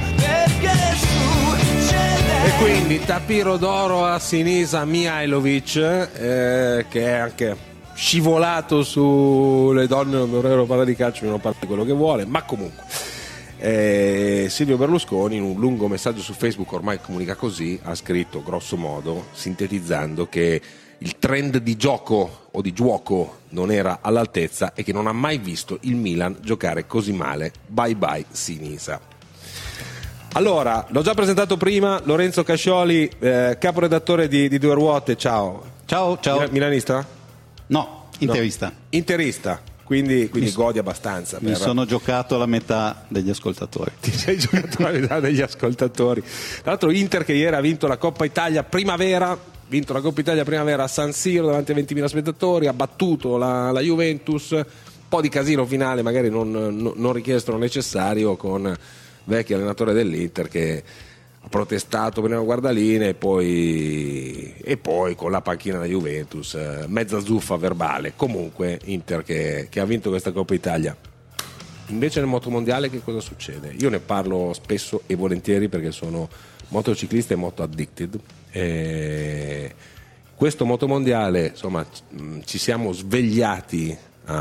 E quindi tapiro d'oro a Sinisa Mihajlovic, che è anche scivolato sulle donne, non dovremmo parlare di calcio, non parla di quello che vuole, ma comunque Silvio Berlusconi in un lungo messaggio su Facebook, ormai comunica così, ha scritto grosso modo, sintetizzando, che il trend di gioco o di giuoco non era all'altezza e che non ha mai visto il Milan giocare così male. Bye bye Sinisa. Allora, l'ho già presentato prima, Lorenzo Cascioli, caporedattore di Due Ruote, ciao. Ciao. Milanista? No, interista. No. Interista, quindi godi abbastanza. Mi sono giocato la metà degli ascoltatori. Ti sei giocato la metà degli ascoltatori. Tra l'altro Inter che ieri ha vinto la Coppa Italia Primavera, a San Siro davanti a 20.000 spettatori, ha battuto la Juventus, un po' di casino finale, magari non richiesto, non necessario, con vecchio allenatore dell'Inter che ha protestato prima guardaline e poi con la panchina della Juventus, mezza zuffa verbale. Comunque Inter che ha vinto questa Coppa Italia. Invece nel motomondiale che cosa succede? Io ne parlo spesso e volentieri perché sono motociclista e moto addicted. Questo motomondiale, insomma, ci siamo svegliati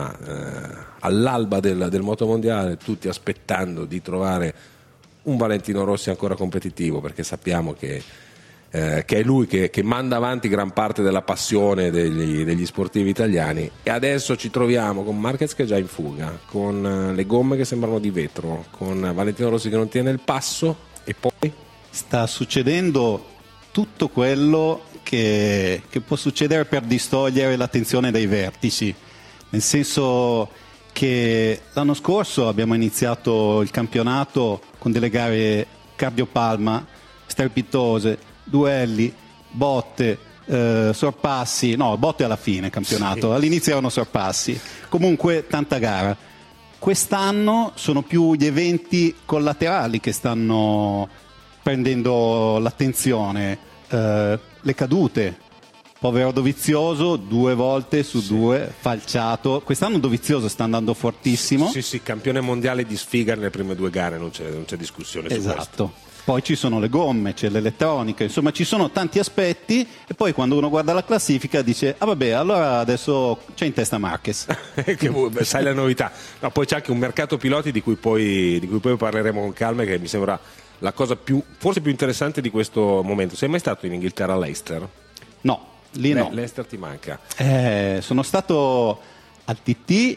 all'alba del motomondiale, tutti aspettando di trovare un Valentino Rossi ancora competitivo, perché sappiamo che è lui che manda avanti gran parte della passione degli sportivi italiani, e adesso ci troviamo con Marquez che è già in fuga, con le gomme che sembrano di vetro, con Valentino Rossi che non tiene il passo, e poi sta succedendo tutto quello che può succedere per distogliere l'attenzione dai vertici, nel senso che l'anno scorso abbiamo iniziato il campionato con delle gare cardiopalma strepitose, duelli, botte, sorpassi, no, botte alla fine campionato, sì. All'inizio erano sorpassi, comunque tanta gara. Quest'anno sono più gli eventi collaterali che stanno prendendo l'attenzione, le cadute. Povero Dovizioso, 2 volte su 2 falciato. Quest'anno Dovizioso sta andando fortissimo. Sì, campione mondiale di sfiga nelle prime 2 gare, non c'è discussione su questo. Esatto. Poi ci sono le gomme, c'è l'elettronica, insomma ci sono tanti aspetti, e poi quando uno guarda la classifica dice vabbè, allora adesso c'è in testa Marquez. Sai la novità. No, poi c'è anche un mercato piloti di cui poi parleremo con calma, che mi sembra la cosa forse più interessante di questo momento. Sei mai stato in Inghilterra all'Leicester? No. Lì no. L'Ester ti manca? Sono stato al TT,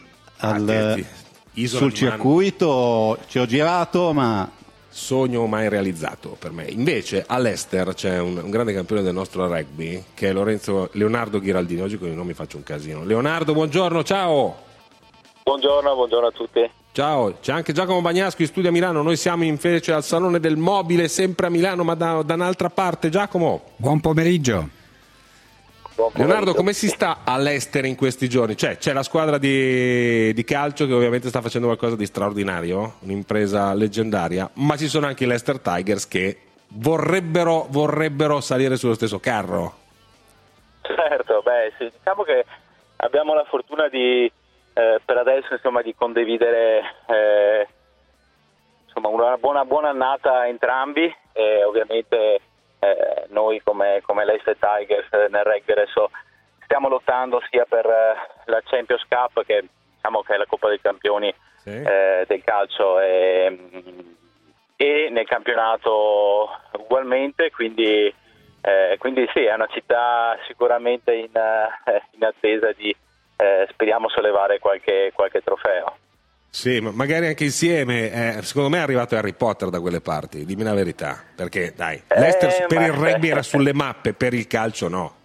sul circuito, ci ho girato, ma sogno mai realizzato per me. Invece all'Ester c'è un grande campione del nostro rugby che è Leonardo Ghiraldini. Oggi con i nomi faccio un casino. Leonardo, buongiorno, ciao. Buongiorno a tutti. Ciao, c'è anche Giacomo Bagnasco in studio a Milano. Noi siamo invece al Salone del Mobile, sempre a Milano, ma da un'altra parte. Giacomo. Buon pomeriggio. Leonardo, come si sta all'Ester in questi giorni? C'è la squadra di calcio che ovviamente sta facendo qualcosa di straordinario, un'impresa leggendaria, ma ci sono anche i Leicester Tigers che vorrebbero salire sullo stesso carro. Certo, sì, diciamo che abbiamo la fortuna di per adesso insomma di condividere insomma una buona annata a entrambi, e ovviamente noi come Leicester Tigers nel rugby adesso stiamo lottando sia per la Champions Cup, che diciamo che è la Coppa dei Campioni del calcio, e nel campionato ugualmente, quindi sì, è una città sicuramente in attesa di speriamo sollevare qualche trofeo. Sì, ma magari anche insieme. Secondo me è arrivato Harry Potter da quelle parti, dimmi la verità, perché dai, Leicester per il rugby era sulle mappe, per il calcio no.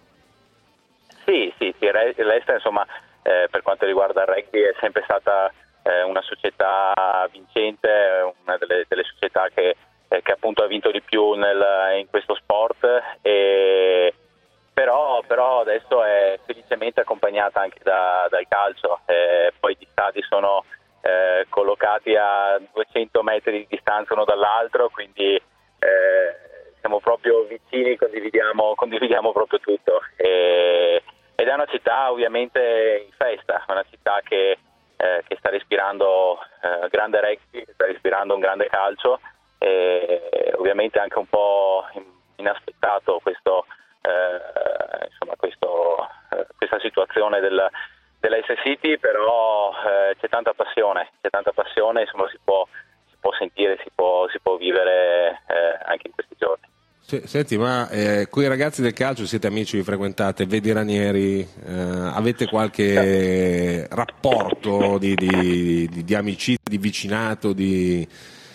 Sì, Leicester insomma per quanto riguarda il rugby è sempre stata una società vincente, una delle società che appunto ha vinto di più in questo sport, però adesso è felicemente accompagnata anche dal calcio, poi gli stadi sono collocati a 200 metri di distanza uno dall'altro, quindi siamo proprio vicini, condividiamo proprio tutto, e ed è una città ovviamente in festa, una città che sta respirando grande rugby, sta respirando un grande calcio, e ovviamente anche un po' inaspettato questa situazione dell'S City, però c'è tanta passione, insomma si può sentire, si può vivere anche in questi giorni. Senti, ma con i ragazzi del calcio siete amici, vi frequentate, vedi Ranieri, avete qualche rapporto di amicizia, di vicinato, di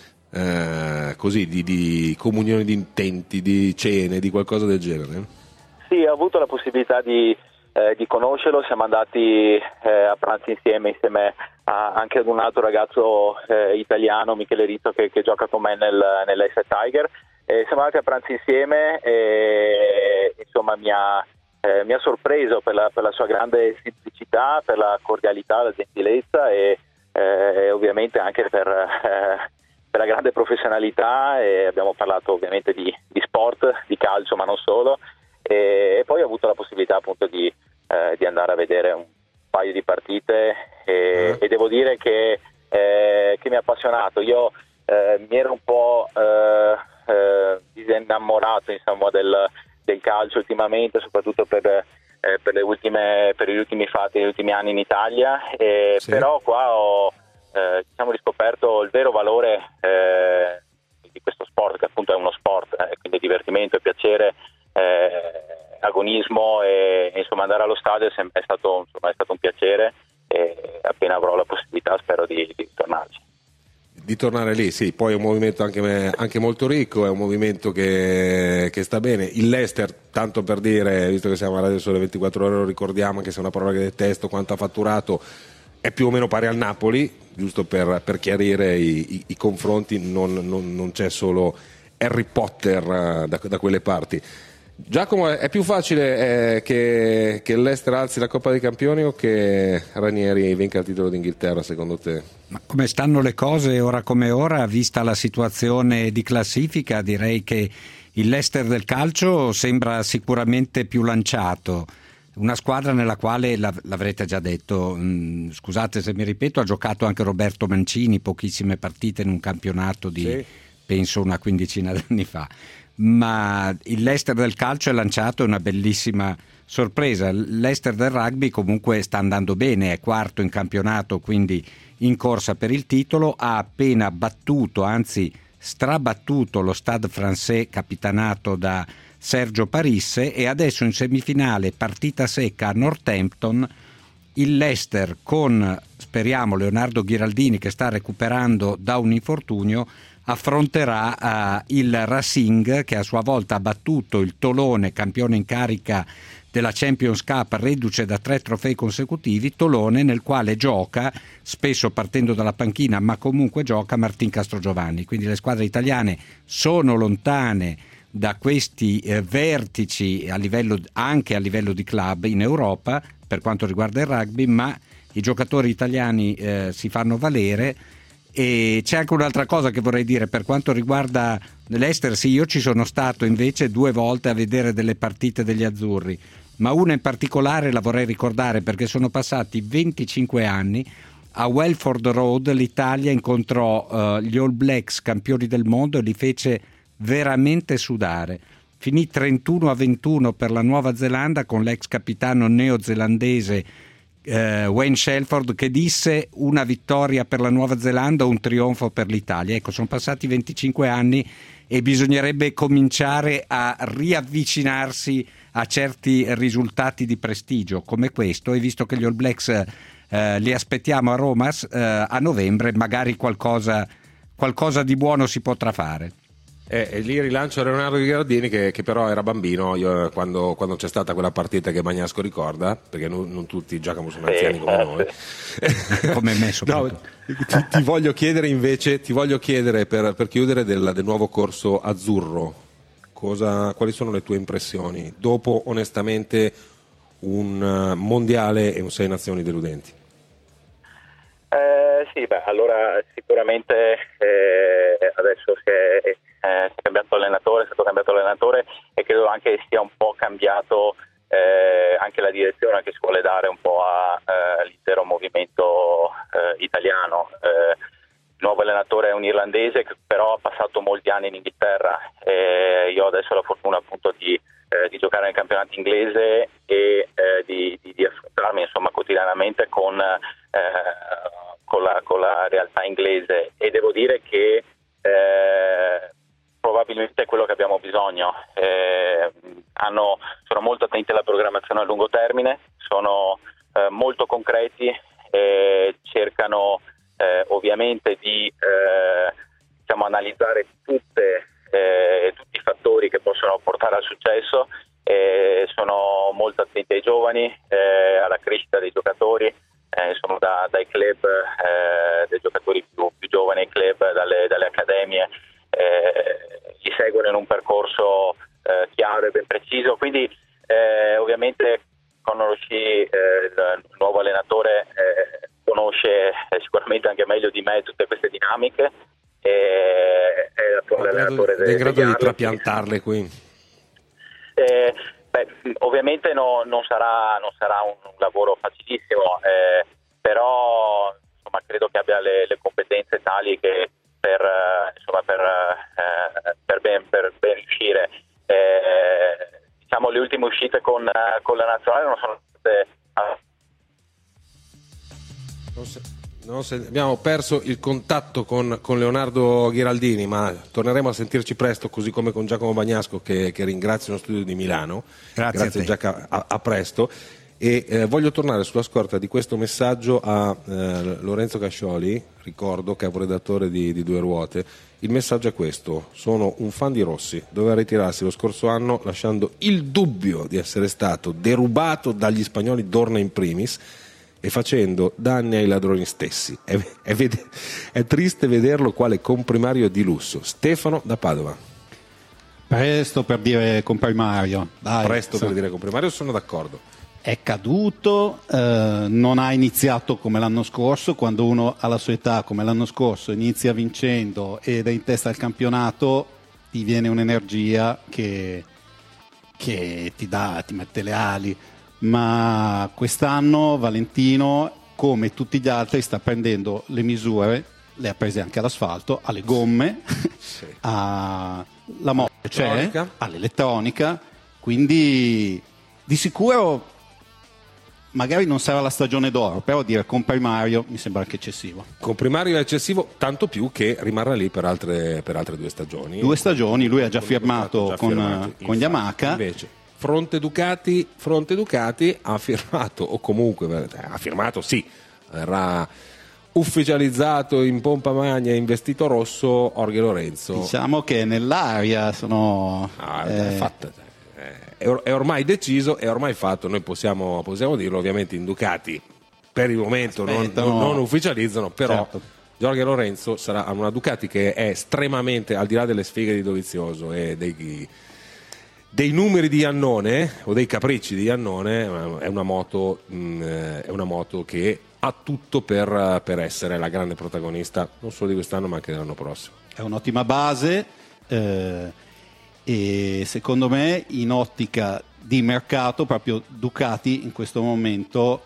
comunione di intenti, di cene, di qualcosa del genere? Sì, ho avuto la possibilità di conoscerlo, siamo andati a pranzo insieme anche ad un altro ragazzo italiano, Michele Rizzo, che gioca con me nell'S Tiger. Siamo andati a pranzo insieme e insomma mi ha sorpreso per la sua grande semplicità, per la cordialità, la gentilezza e ovviamente anche per la grande professionalità, e abbiamo parlato ovviamente di sport, di calcio ma non solo, e poi ho avuto la possibilità appunto di andare a vedere un paio di partite e devo dire che mi ha appassionato. Io mi ero un po' disinnamorato insomma del calcio ultimamente, soprattutto per gli ultimi fatti, gli ultimi anni in Italia, sì. Però qua ho riscoperto il vero valore di questo sport, che appunto è uno sport, quindi divertimento e piacere, agonismo, e insomma andare allo stadio è stato un piacere, e appena avrò la possibilità spero di tornarci. Di tornare lì, sì, poi è un movimento anche molto ricco, è un movimento che sta bene. Il Leicester, tanto per dire, visto che siamo a Radio Sole 24 Ore, lo ricordiamo, anche se è una parola che detesto, quanto ha fatturato, è più o meno pari al Napoli, giusto per chiarire i confronti, non c'è solo Harry Potter da quelle parti. Giacomo, è più facile che il Leicester alzi la Coppa dei Campioni o che Ranieri vinca il titolo d'Inghilterra, secondo te? Ma come stanno le cose ora come ora, vista la situazione di classifica, direi che il Leicester del calcio sembra sicuramente più lanciato. Una squadra nella quale, l'avrete già detto, scusate se mi ripeto, ha giocato anche Roberto Mancini, pochissime partite in un campionato di, sì, penso una quindicina d'anni fa. Ma il Leicester del calcio è lanciato, è una bellissima sorpresa. Il Leicester del rugby comunque sta andando bene, è quarto in campionato, quindi in corsa per il titolo, ha appena battuto, anzi strabattuto lo Stade Français capitanato da Sergio Parisse, e adesso in semifinale, partita secca a Northampton, il Leicester con, speriamo, Leonardo Ghiraldini, che sta recuperando da un infortunio, affronterà il Racing, che a sua volta ha battuto il Tolone, campione in carica della Champions Cup, reduce da 3 trofei consecutivi. Tolone nel quale gioca, spesso partendo dalla panchina, ma comunque gioca, Martin Castrogiovanni. Quindi le squadre italiane sono lontane da questi vertici anche a livello di club in Europa per quanto riguarda il rugby, ma i giocatori italiani si fanno valere. E c'è anche un'altra cosa che vorrei dire per quanto riguarda l'Leicester. Sì, io ci sono stato invece 2 volte a vedere delle partite degli azzurri, ma una in particolare la vorrei ricordare perché sono passati 25 anni. A Welford Road l'Italia incontrò gli All Blacks, campioni del mondo, e li fece veramente sudare. Finì 31-21 per la Nuova Zelanda, con l'ex capitano neozelandese Wayne Shelford, che disse: una vittoria per la Nuova Zelanda, un trionfo per l'Italia. Ecco, sono passati 25 anni e bisognerebbe cominciare a riavvicinarsi a certi risultati di prestigio come questo, e visto che gli All Blacks li aspettiamo a Roma a novembre, magari qualcosa di buono si potrà fare. E lì rilancio Leonardo Ghiraldini che però era bambino quando c'è stata quella partita che Bagnasco ricorda, perché non tutti Giacomo sono anziani come noi, come me soprattutto. No, ti voglio chiedere invece, per chiudere del nuovo corso azzurro, quali sono le tue impressioni dopo onestamente un mondiale e un 6 nazioni deludenti? Allora sicuramente adesso è stato cambiato allenatore, e credo anche sia un po' cambiato anche la direzione che si vuole dare un po' all'intero movimento italiano. Il nuovo allenatore è un irlandese che però ha passato molti anni in Inghilterra, io ho adesso la fortuna appunto di giocare nel campionato inglese e di affrontarmi insomma quotidianamente con la realtà inglese, e devo dire che probabilmente è quello che abbiamo bisogno. Sono molto attenti alla programmazione a lungo termine, sono molto concreti, cercano ovviamente di analizzare tutti i fattori che possono portare al successo, sono molto attenti ai giovani, alla crescita dei giocatori, dai club, dei giocatori più giovani ai club, dalle accademie, li seguono in un percorso chiaro e ben preciso, quindi ovviamente conosci il nuovo allenatore, conosce sicuramente anche meglio di me tutte queste dinamiche, è l'allenatore è in grado di trapiantarle qui. Ovviamente non sarà un lavoro facilissimo, però insomma credo che abbia le competenze tali che per ben riuscire. Le ultime uscite con la nazionale non sono state. Abbiamo perso il contatto con Leonardo Ghiraldini, ma torneremo a sentirci presto, così come con Giacomo Bagnasco, che ringrazio nello studio di Milano. Grazie Giacomo, a presto. E voglio tornare sulla scorta di questo messaggio a Lorenzo Cascioli, ricordo caporedattore di Due Ruote. Il messaggio è questo: sono un fan di Rossi, doveva ritirarsi lo scorso anno lasciando il dubbio di essere stato derubato dagli spagnoli, Dorna in primis, e facendo danni ai ladroni stessi. È triste vederlo quale comprimario di lusso. Stefano da Padova. Presto per dire comprimario. Per dire comprimario, sono d'accordo. È caduto, non ha iniziato come l'anno scorso. Quando uno alla sua età, come l'anno scorso, inizia vincendo ed è in testa al campionato, ti viene un'energia che ti mette le ali. Ma quest'anno Valentino, come tutti gli altri, sta prendendo le misure, le ha prese anche all'asfalto, alle gomme, alla moto c'è, all'elettronica, quindi di sicuro magari non sarà la stagione d'oro, però dire comprimario mi sembra anche eccessivo. Comprimario è eccessivo, tanto più che rimarrà lì per altre 2 stagioni. 2 stagioni, lui ha già firmato con Yamaha. Invece Fronte Ducati ha firmato, o comunque ha firmato, sì, verrà ufficializzato in pompa magna, investito rosso, Jorge Lorenzo. Diciamo che nell'aria sono... È ormai deciso, è ormai fatto, noi possiamo dirlo. Ovviamente in Ducati per il momento non ufficializzano, però certo. Jorge Lorenzo sarà a una Ducati che è estremamente, al di là delle sfighe di Dovizioso e dei numeri di Iannone o dei capricci di Iannone, è una moto che ha tutto per essere la grande protagonista non solo di quest'anno ma anche dell'anno prossimo. È un'ottima base, e secondo me in ottica di mercato proprio Ducati in questo momento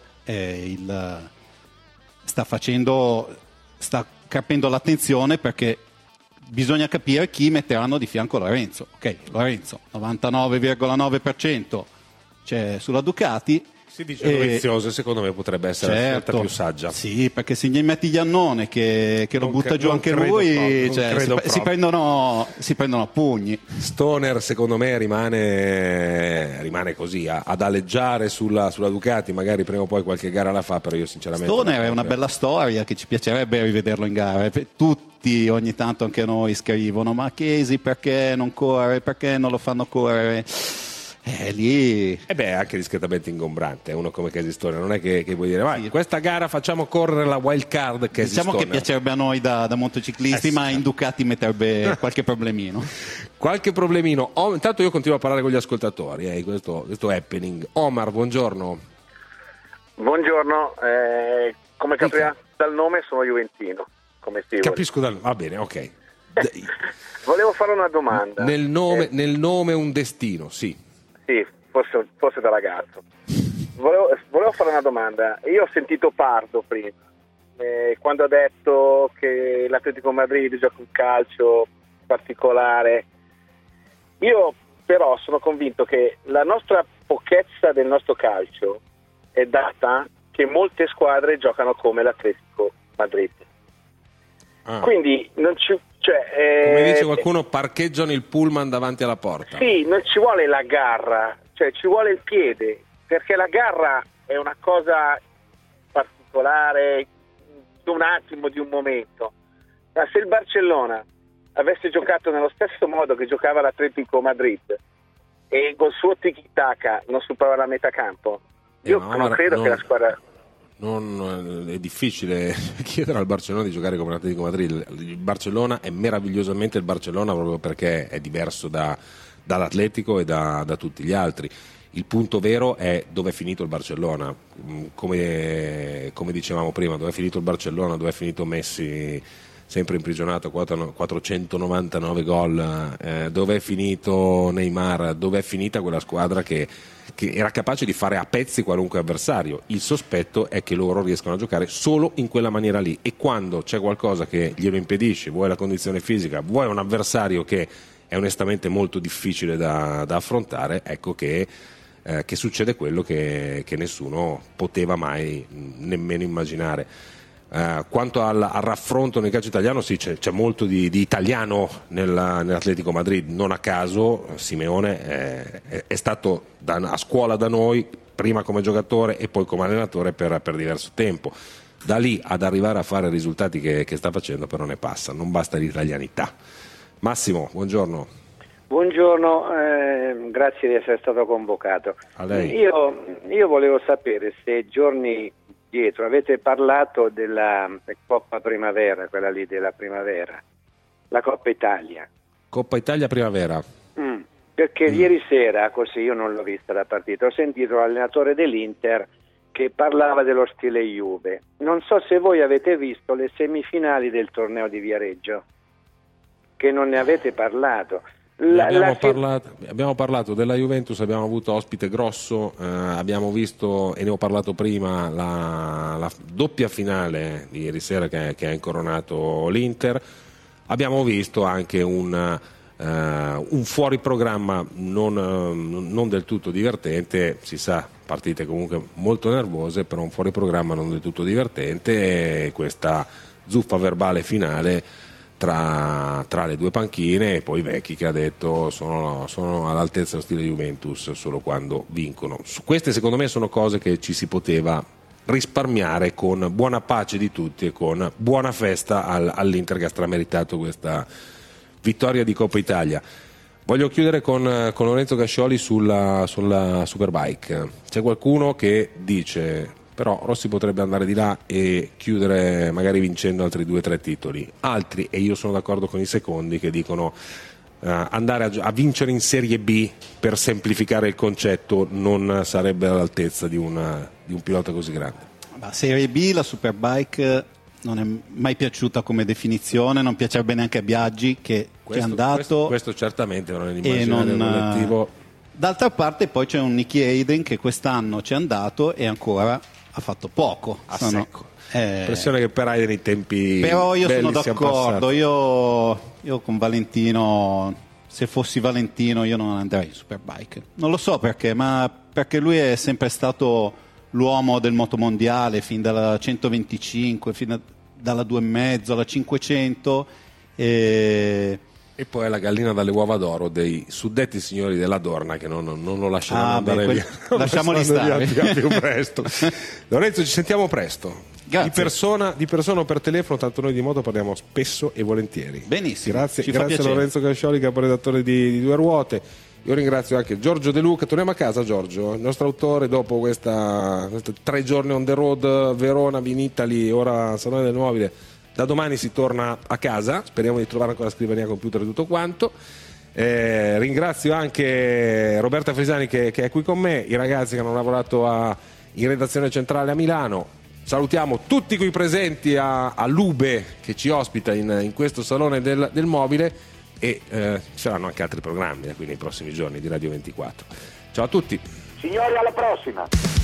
sta capendo l'attenzione, perché bisogna capire chi metteranno di fianco Lorenzo. Ok, Lorenzo 99,9% c'è sulla Ducati. Si dice Dovizioso, secondo me potrebbe essere la scelta più saggia. Sì, perché se gli metti Iannone che lo butta giù anche lui, si prendono a pugni. Stoner secondo me rimane così ad aleggiare sulla Ducati, magari prima o poi qualche gara la fa, però io sinceramente Stoner è una bella storia che ci piacerebbe rivederlo in gara. Tutti ogni tanto, anche noi, scrivono: ma Chesi perché non corre, perché non lo fanno correre? Lì è anche discretamente ingombrante uno come Casey Stoner, non è che vuoi dire ma questa gara facciamo correre la wild card. Diciamo che piacerebbe a noi da motociclisti, ma in Ducati metterebbe qualche problemino. Intanto io continuo a parlare con gli ascoltatori, questo happening. Omar, buongiorno. Buongiorno, come capirà dal nome sono juventino, come Steve. Capisco va bene, ok. Volevo fare una domanda. Nel nome un destino, sì. Sì, forse da ragazzo. Volevo fare una domanda. Io ho sentito Pardo prima, quando ha detto che l'Atletico Madrid gioca un calcio particolare. Io però sono convinto che la nostra pochezza del nostro calcio è data che molte squadre giocano come l'Atletico Madrid. Quindi non ci, come dice qualcuno, parcheggiano il pullman davanti alla porta. Sì, non ci vuole la garra, cioè ci vuole il piede, perché la garra è una cosa particolare di un attimo, di un momento. Ma se il Barcellona avesse giocato nello stesso modo che giocava l'Atletico Madrid e col suo tiki-taka non superava la metà campo, io non credo che la squadra... è difficile chiedere al Barcellona di giocare come l'Atletico Madrid. Il Barcellona è meravigliosamente il Barcellona proprio perché è diverso dall'Atletico e da tutti gli altri. Il punto vero è dove è finito il Barcellona, come dicevamo prima, dove è finito il Barcellona, dove è finito Messi sempre imprigionato, 499 gol, dove è finito Neymar, dove è finita quella squadra che era capace di fare a pezzi qualunque avversario. Il sospetto è che loro riescono a giocare solo in quella maniera lì, e quando c'è qualcosa che glielo impedisce, vuoi la condizione fisica, vuoi un avversario che è onestamente molto difficile da affrontare, ecco che succede quello che nessuno poteva mai nemmeno immaginare. Quanto al raffronto nel calcio italiano, sì, c'è molto di italiano nell'Atletico Madrid. Non a caso Simeone è stato a scuola da noi, prima come giocatore e poi come allenatore per diverso tempo. Da lì ad arrivare a fare i risultati che sta facendo però ne passa, non basta l'italianità. Massimo, buongiorno. Buongiorno, grazie di essere stato convocato. A lei. Io volevo sapere se giorni dietro avete parlato della Coppa Primavera, quella lì della primavera, la Coppa Italia. Coppa Italia Primavera. Perché ieri sera, così io non l'ho vista la partita, ho sentito l'allenatore dell'Inter che parlava dello stile Juve. Non so se voi avete visto le semifinali del torneo di Viareggio, che non ne avete parlato. Abbiamo parlato della Juventus, abbiamo avuto ospite Grosso, abbiamo visto, e ne ho parlato prima, la doppia finale di ieri sera che ha incoronato l'Inter. Abbiamo visto anche un fuori programma non del tutto divertente, si sa, partite comunque molto nervose, però un fuori programma non del tutto divertente, e questa zuffa verbale finale tra le due panchine, e poi Vecchi che ha detto sono all'altezza dello stile Juventus solo quando vincono. Queste secondo me sono cose che ci si poteva risparmiare con buona pace di tutti e con buona festa all'Inter che ha strameritato questa vittoria di Coppa Italia. Voglio chiudere con Lorenzo Cascioli sulla Superbike. C'è qualcuno che dice però Rossi potrebbe andare di là e chiudere magari vincendo altri 2 o 3 titoli. Altri, e io sono d'accordo con i secondi, che dicono andare a vincere in Serie B per semplificare il concetto non sarebbe all'altezza di un pilota così grande. La Serie B, la Superbike non è mai piaciuta come definizione, non piaceva neanche a Biaggi che è andato. Questo certamente non è l'immaginario collettivo. D'altra parte poi c'è un Nicky Hayden che quest'anno c'è andato e ancora ha fatto poco. Secco. Impressione che per Hayden i tempi però io belli sono d'accordo, io con Valentino, se fossi Valentino io non andrei in Superbike, non lo so perché, ma perché lui è sempre stato l'uomo del motomondiale fin dalla 125, dalla 2,5 alla 500 e poi è la gallina dalle uova d'oro dei suddetti signori della Dorna che non lo lasceranno andare via. Lasciamoli stare più presto. Lorenzo, ci sentiamo presto. Grazie. Di persona o per telefono, tanto noi di moto parliamo spesso e volentieri. Benissimo. Grazie a Lorenzo Cascioli, caporedattore di Due Ruote. Io ringrazio anche Giorgio De Luca. Torniamo a casa, Giorgio, il nostro autore, dopo questi 3 giorni on the road, Verona, Vinitali, ora Salone del Mobile. Da domani si torna a casa, speriamo di trovare ancora scrivania, computer e tutto quanto. Ringrazio anche Roberta Frisani che è qui con me, i ragazzi che hanno lavorato in redazione centrale a Milano. Salutiamo tutti qui presenti a Lube che ci ospita in questo salone del mobile, e ci saranno anche altri programmi qui nei prossimi giorni di Radio 24. Ciao a tutti. Signori, alla prossima.